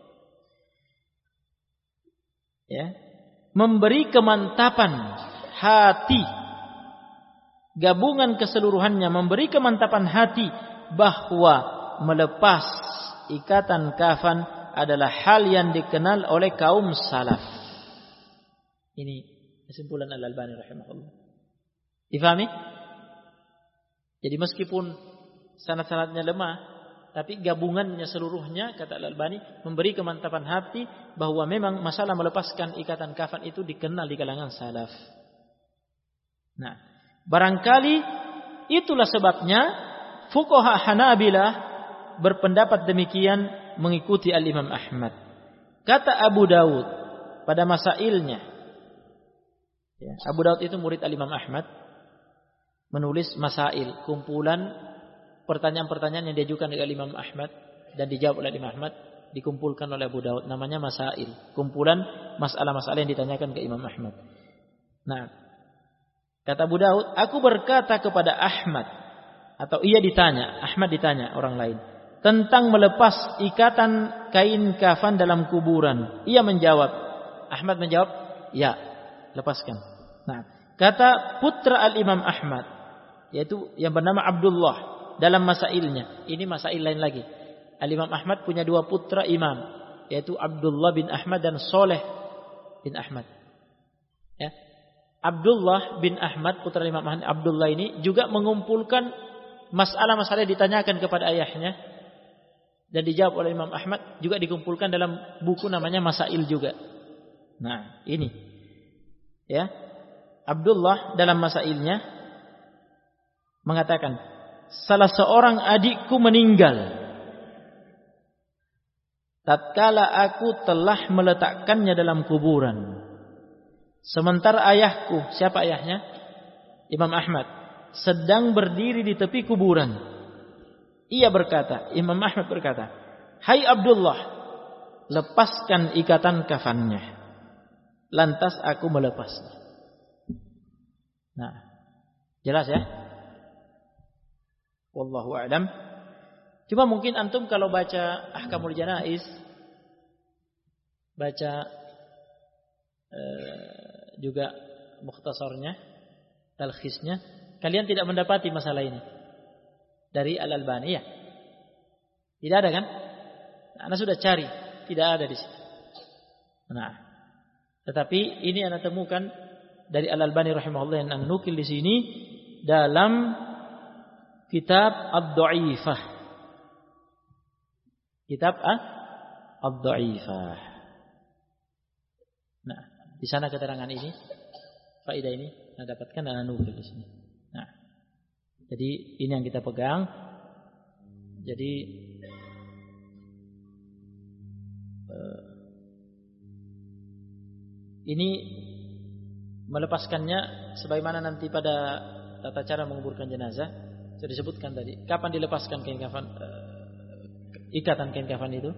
ya, memberi kemantapan hati, gabungan keseluruhannya memberi kemantapan hati bahwa melepas ikatan kafan adalah hal yang dikenal oleh kaum salaf. Ini kesimpulan Al-Albani rahimahullah. Difahami? Jadi meskipun sanad-sanadnya lemah, tapi gabungannya seluruhnya, kata Al-Albani, memberi kemantapan hati bahwa memang masalah melepaskan ikatan kafan itu dikenal di kalangan salaf. Nah, barangkali itulah sebabnya fuqaha Hanabilah berpendapat demikian mengikuti Al-Imam Ahmad. Kata Abu Daud pada masailnya, ya, Abu Daud itu murid Al-Imam Ahmad, menulis masail, kumpulan pertanyaan-pertanyaan yang diajukan oleh Imam Ahmad dan dijawab oleh Imam Ahmad, dikumpulkan oleh Abu Daud, namanya masail, kumpulan masalah-masalah yang ditanyakan ke Imam Ahmad. Nah, kata Abu Daud, aku berkata kepada Ahmad, atau ia ditanya, Ahmad ditanya orang lain, tentang melepas ikatan kain kafan dalam kuburan. Ia menjawab, Ahmad menjawab, ya, lepaskan. Nah, kata putra Al-Imam Ahmad, yaitu yang bernama Abdullah, dalam masailnya, ini masail lain lagi. Al-Imam Ahmad punya dua putra imam, yaitu Abdullah bin Ahmad dan Soleh bin Ahmad. Ya. Abdullah bin Ahmad, putra Imam Ahmad, Abdullah ini juga mengumpulkan masalah-masalah yang ditanyakan kepada ayahnya dan dijawab oleh Imam Ahmad, juga dikumpulkan dalam buku namanya Masail juga. Nah, ini. Ya. Abdullah dalam masailnya mengatakan, salah seorang adikku meninggal tatkala aku telah meletakkannya dalam kuburan. Sementara ayahku, siapa ayahnya? Imam Ahmad, sedang berdiri di tepi kuburan. Ia berkata, Imam Ahmad berkata, hai Abdullah, lepaskan ikatan kafannya. Lantas aku melepasnya. Nah, jelas ya? Wallahu a'lam. Cuma mungkin antum kalau baca Ahkamul Janaiz, baca eh, juga mukhtasarnya, talkhisnya, kalian tidak mendapati masalah ini dari Al-Albani, ya? Tidak ada kan? Anda sudah cari, tidak ada di sini. Nah, tetapi ini Anda temukan dari Al-Albani rahimahullah yang Anda nukil di sini dalam kitab Ad-Dha'ifah. Kitab Ad-Dha'ifah. Nah, di sana keterangan ini, faedah ini Anda dapatkan dan Anda nukil di sini. Nah, jadi ini yang kita pegang. Jadi uh, ini melepaskannya sebagaimana nanti pada tata cara menguburkan jenazah sudah disebutkan tadi. Kapan dilepaskan kain kafan, uh, ikatan kain kafan itu?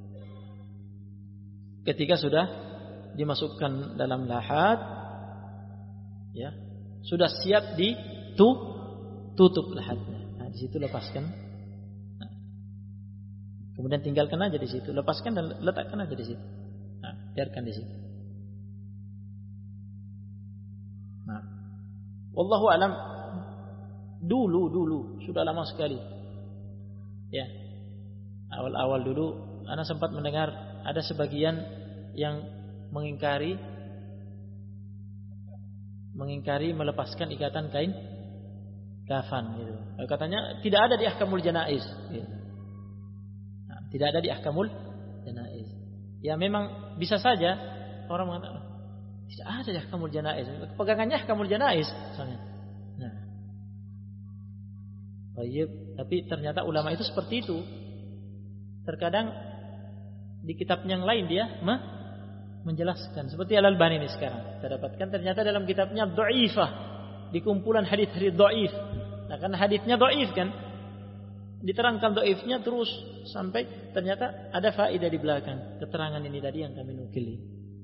Ketika sudah dimasukkan dalam lahat, ya, sudah siap ditutup lahatnya. Nah, di situ lepaskan. Nah, kemudian tinggalkan aja di situ, lepaskan dan letakkan aja di situ. Nah, biarkan di situ. Nah, wallahu alam. Dulu dulu sudah lama sekali. Ya. Awal-awal dulu ana sempat mendengar ada sebagian yang mengingkari mengingkari melepaskan ikatan kain kafan gitu. Katanya tidak ada di Ahkamul Janaiz gitu. Nah, tidak ada di Ahkamul Janaiz. Ya memang bisa saja orang mengatakan tidak ada di Ahkamul Janaiz. Pegangannya Ahkamul Janaiz misalnya. Nah. Baik, tapi ternyata ulama itu seperti itu. Terkadang di kitab yang lain dia mah menjelaskan seperti Al-Albani ini sekarang. Kita dapatkan ternyata dalam kitabnya Dha'ifah, di kumpulan hadis-hadis dhaif. Nah, karena hadisnya dhaif kan, diterangkan dhaifnya terus sampai ternyata ada faedah di belakang keterangan ini tadi yang kami nukili.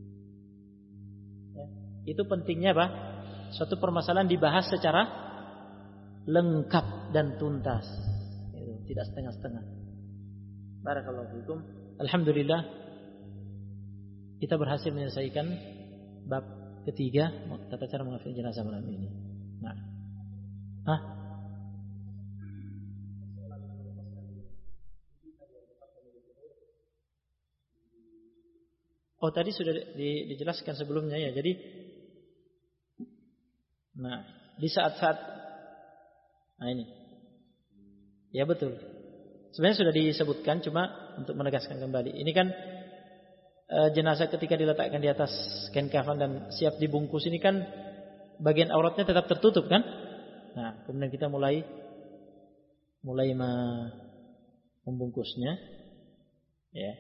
Ya, itu pentingnya apa? Suatu permasalahan dibahas secara lengkap dan tuntas. Itu, tidak setengah-setengah. Barakallahu fikum. Alhamdulillah kita berhasil menyelesaikan bab ketiga tata cara mengafin jenazah malam ini. Nah. Hah? Oh, tadi sudah di, dijelaskan sebelumnya ya. Jadi nah, di saat-saat nah ini. Ya betul. Sebenarnya sudah disebutkan cuma untuk menegaskan kembali. Ini kan e, jenazah ketika diletakkan di atas kain kafan dan siap dibungkus ini kan bagian auratnya tetap tertutup kan? Nah, kemudian kita mulai mulai membungkusnya ya.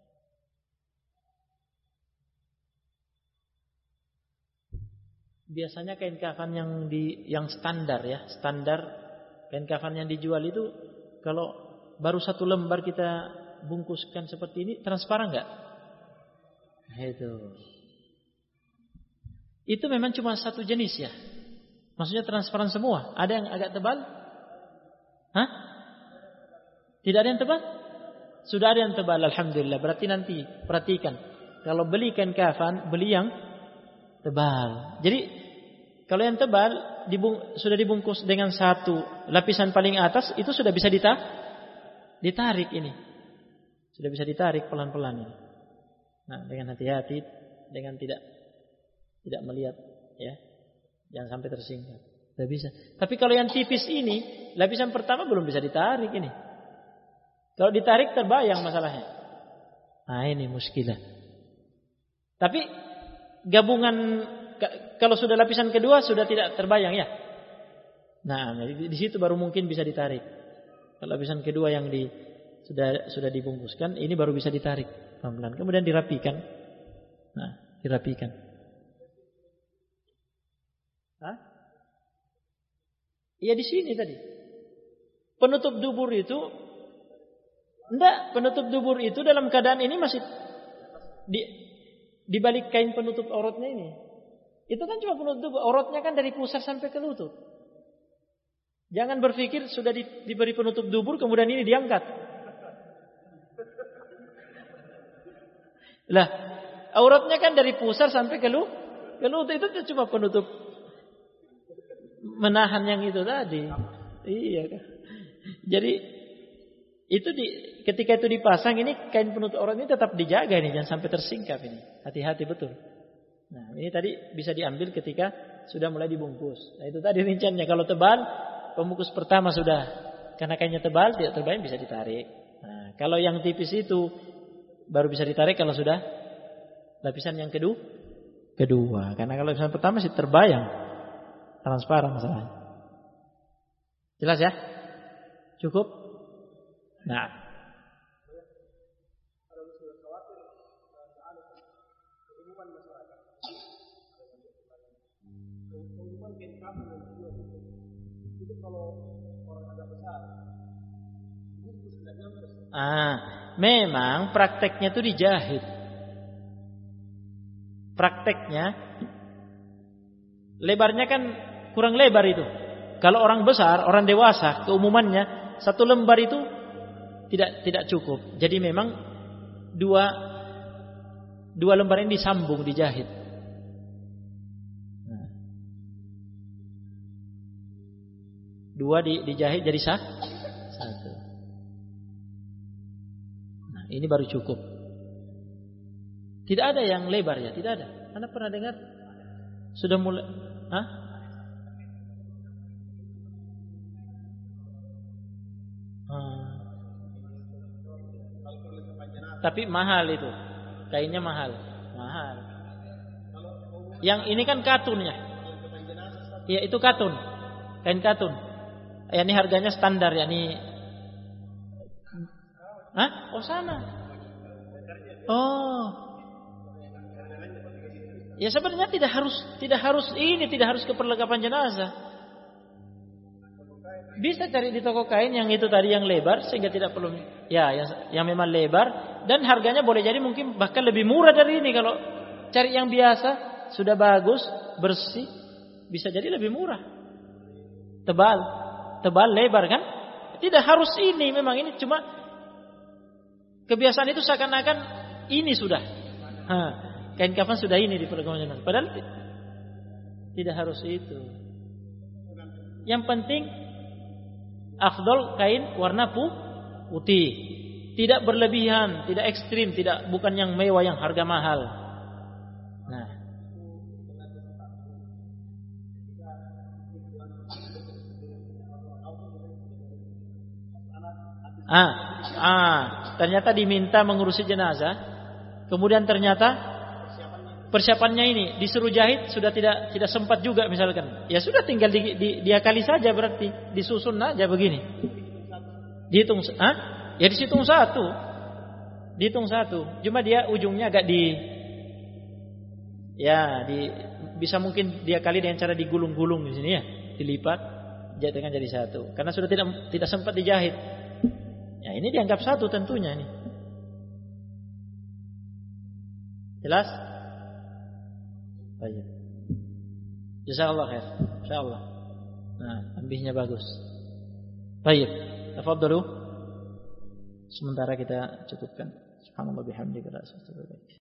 Biasanya kain kafan yang di yang standar ya, standar kain kafan yang dijual itu kalau baru satu lembar kita bungkuskan seperti ini transparan enggak? Itu. Itu memang cuma satu jenis ya. Maksudnya transparan semua. Ada yang agak tebal? Hah? Tidak ada yang tebal? Sudah ada yang tebal, alhamdulillah. Berarti nanti perhatikan. Kalau beli kain kafan, beli yang tebal. Jadi kalau yang tebal dibung, sudah dibungkus dengan satu lapisan paling atas itu sudah bisa ditarik, ditarik ini. Sudah bisa ditarik pelan-pelan ini. Nah, dengan hati-hati, dengan tidak tidak melihat ya. Jangan sampai tersingkap. Tidak bisa. Tapi kalau yang tipis ini, lapisan pertama belum bisa ditarik ini. Kalau ditarik terbayang masalahnya. Nah, ini muskilah. Tapi gabungan kalau sudah lapisan kedua sudah tidak terbayang ya. Nah, di, di situ baru mungkin bisa ditarik. Kalau lapisan kedua yang di sudah sudah dibungkuskan, ini baru bisa ditarik pelan-pelan. Kemudian dirapikan. Nah, dirapikan. Hah? Iya di sini tadi. Penutup dubur itu enggak, penutup dubur itu dalam keadaan ini masih di di balik kain penutup auratnya ini. Itu kan cuma penutup auratnya kan dari pusar sampai ke lutut. Jangan berpikir sudah di, diberi penutup dubur kemudian ini diangkat. Lah, auratnya kan dari pusar sampai ke lutut. Ke lutut itu cuma penutup menahan yang itu tadi. Iya kan. Jadi itu di, ketika itu dipasang ini kain penutup aurat ini tetap dijaga ini, jangan sampai tersingkap ini. Hati-hati betul. Nah, ini tadi bisa diambil ketika sudah mulai dibungkus. Nah, itu tadi rinciannya. Kalau tebal, pembungkus pertama sudah karena kainnya tebal, tidak terbayang bisa ditarik. Nah, kalau yang tipis itu baru bisa ditarik kalau sudah lapisan yang kedua. Kedua, karena kalau lapisan pertama sih terbayang transparan masalahnya. Jelas ya? Cukup? Nah. Ah, memang prakteknya itu dijahit. Prakteknya lebarnya kan kurang lebar itu. Kalau orang besar, orang dewasa, keumumannya satu lembar itu tidak tidak cukup. Jadi memang dua dua lembar ini disambung, dijahit. Nah. Dua di, dijahit jadi sah, satu. Nah, ini baru cukup. Tidak ada yang lebar ya, tidak ada. Anda pernah dengar? Sudah mulai, hah? Hmm. Tapi mahal itu, kainnya mahal, mahal. Yang ini kan katunnya, ya itu katun, kain katun. Ya ini harganya standar ya ini. Hah? Oh sama. Oh. Ya sebenarnya tidak harus tidak harus ini tidak harus ke perlengkapan jenazah. Bisa cari di toko kain yang itu tadi yang lebar sehingga tidak perlu ya yang yang memang lebar dan harganya boleh jadi mungkin bahkan lebih murah dari ini kalau cari yang biasa sudah bagus bersih bisa jadi lebih murah. Tebal, tebal lebar kan? Tidak harus ini memang ini cuma Kebiasaan itu seakan-akan ini sudah. Ha, kain kafan sudah ini di perkawinan jenazah. Padahal tidak harus itu. Yang penting afdol kain warna putih. Tidak berlebihan, tidak ekstrim, tidak bukan yang mewah yang harga mahal. Nah. Ah, ah, ternyata diminta mengurusi jenazah. Kemudian ternyata persiapannya ini disuruh jahit sudah tidak tidak sempat juga misalkan. Ya sudah tinggal di, di, diakali saja berarti disusun aja begini. Dihitung, ah? Ya dihitung satu, dihitung satu. Cuma dia ujungnya agak di, ya di bisa mungkin dia kali dengan cara digulung-gulung di sini ya, dilipat, jadikan jadi satu. Karena sudah tidak tidak sempat dijahit. Ya ini dianggap satu tentunya ini. Jelas? Baik. Jazakallah khair. Insyaallah. Nah, ambihnya bagus. Baik. Tafadhalu. Sementara kita cukupkan. Subhanallah bihamdika la ilaha illa anta.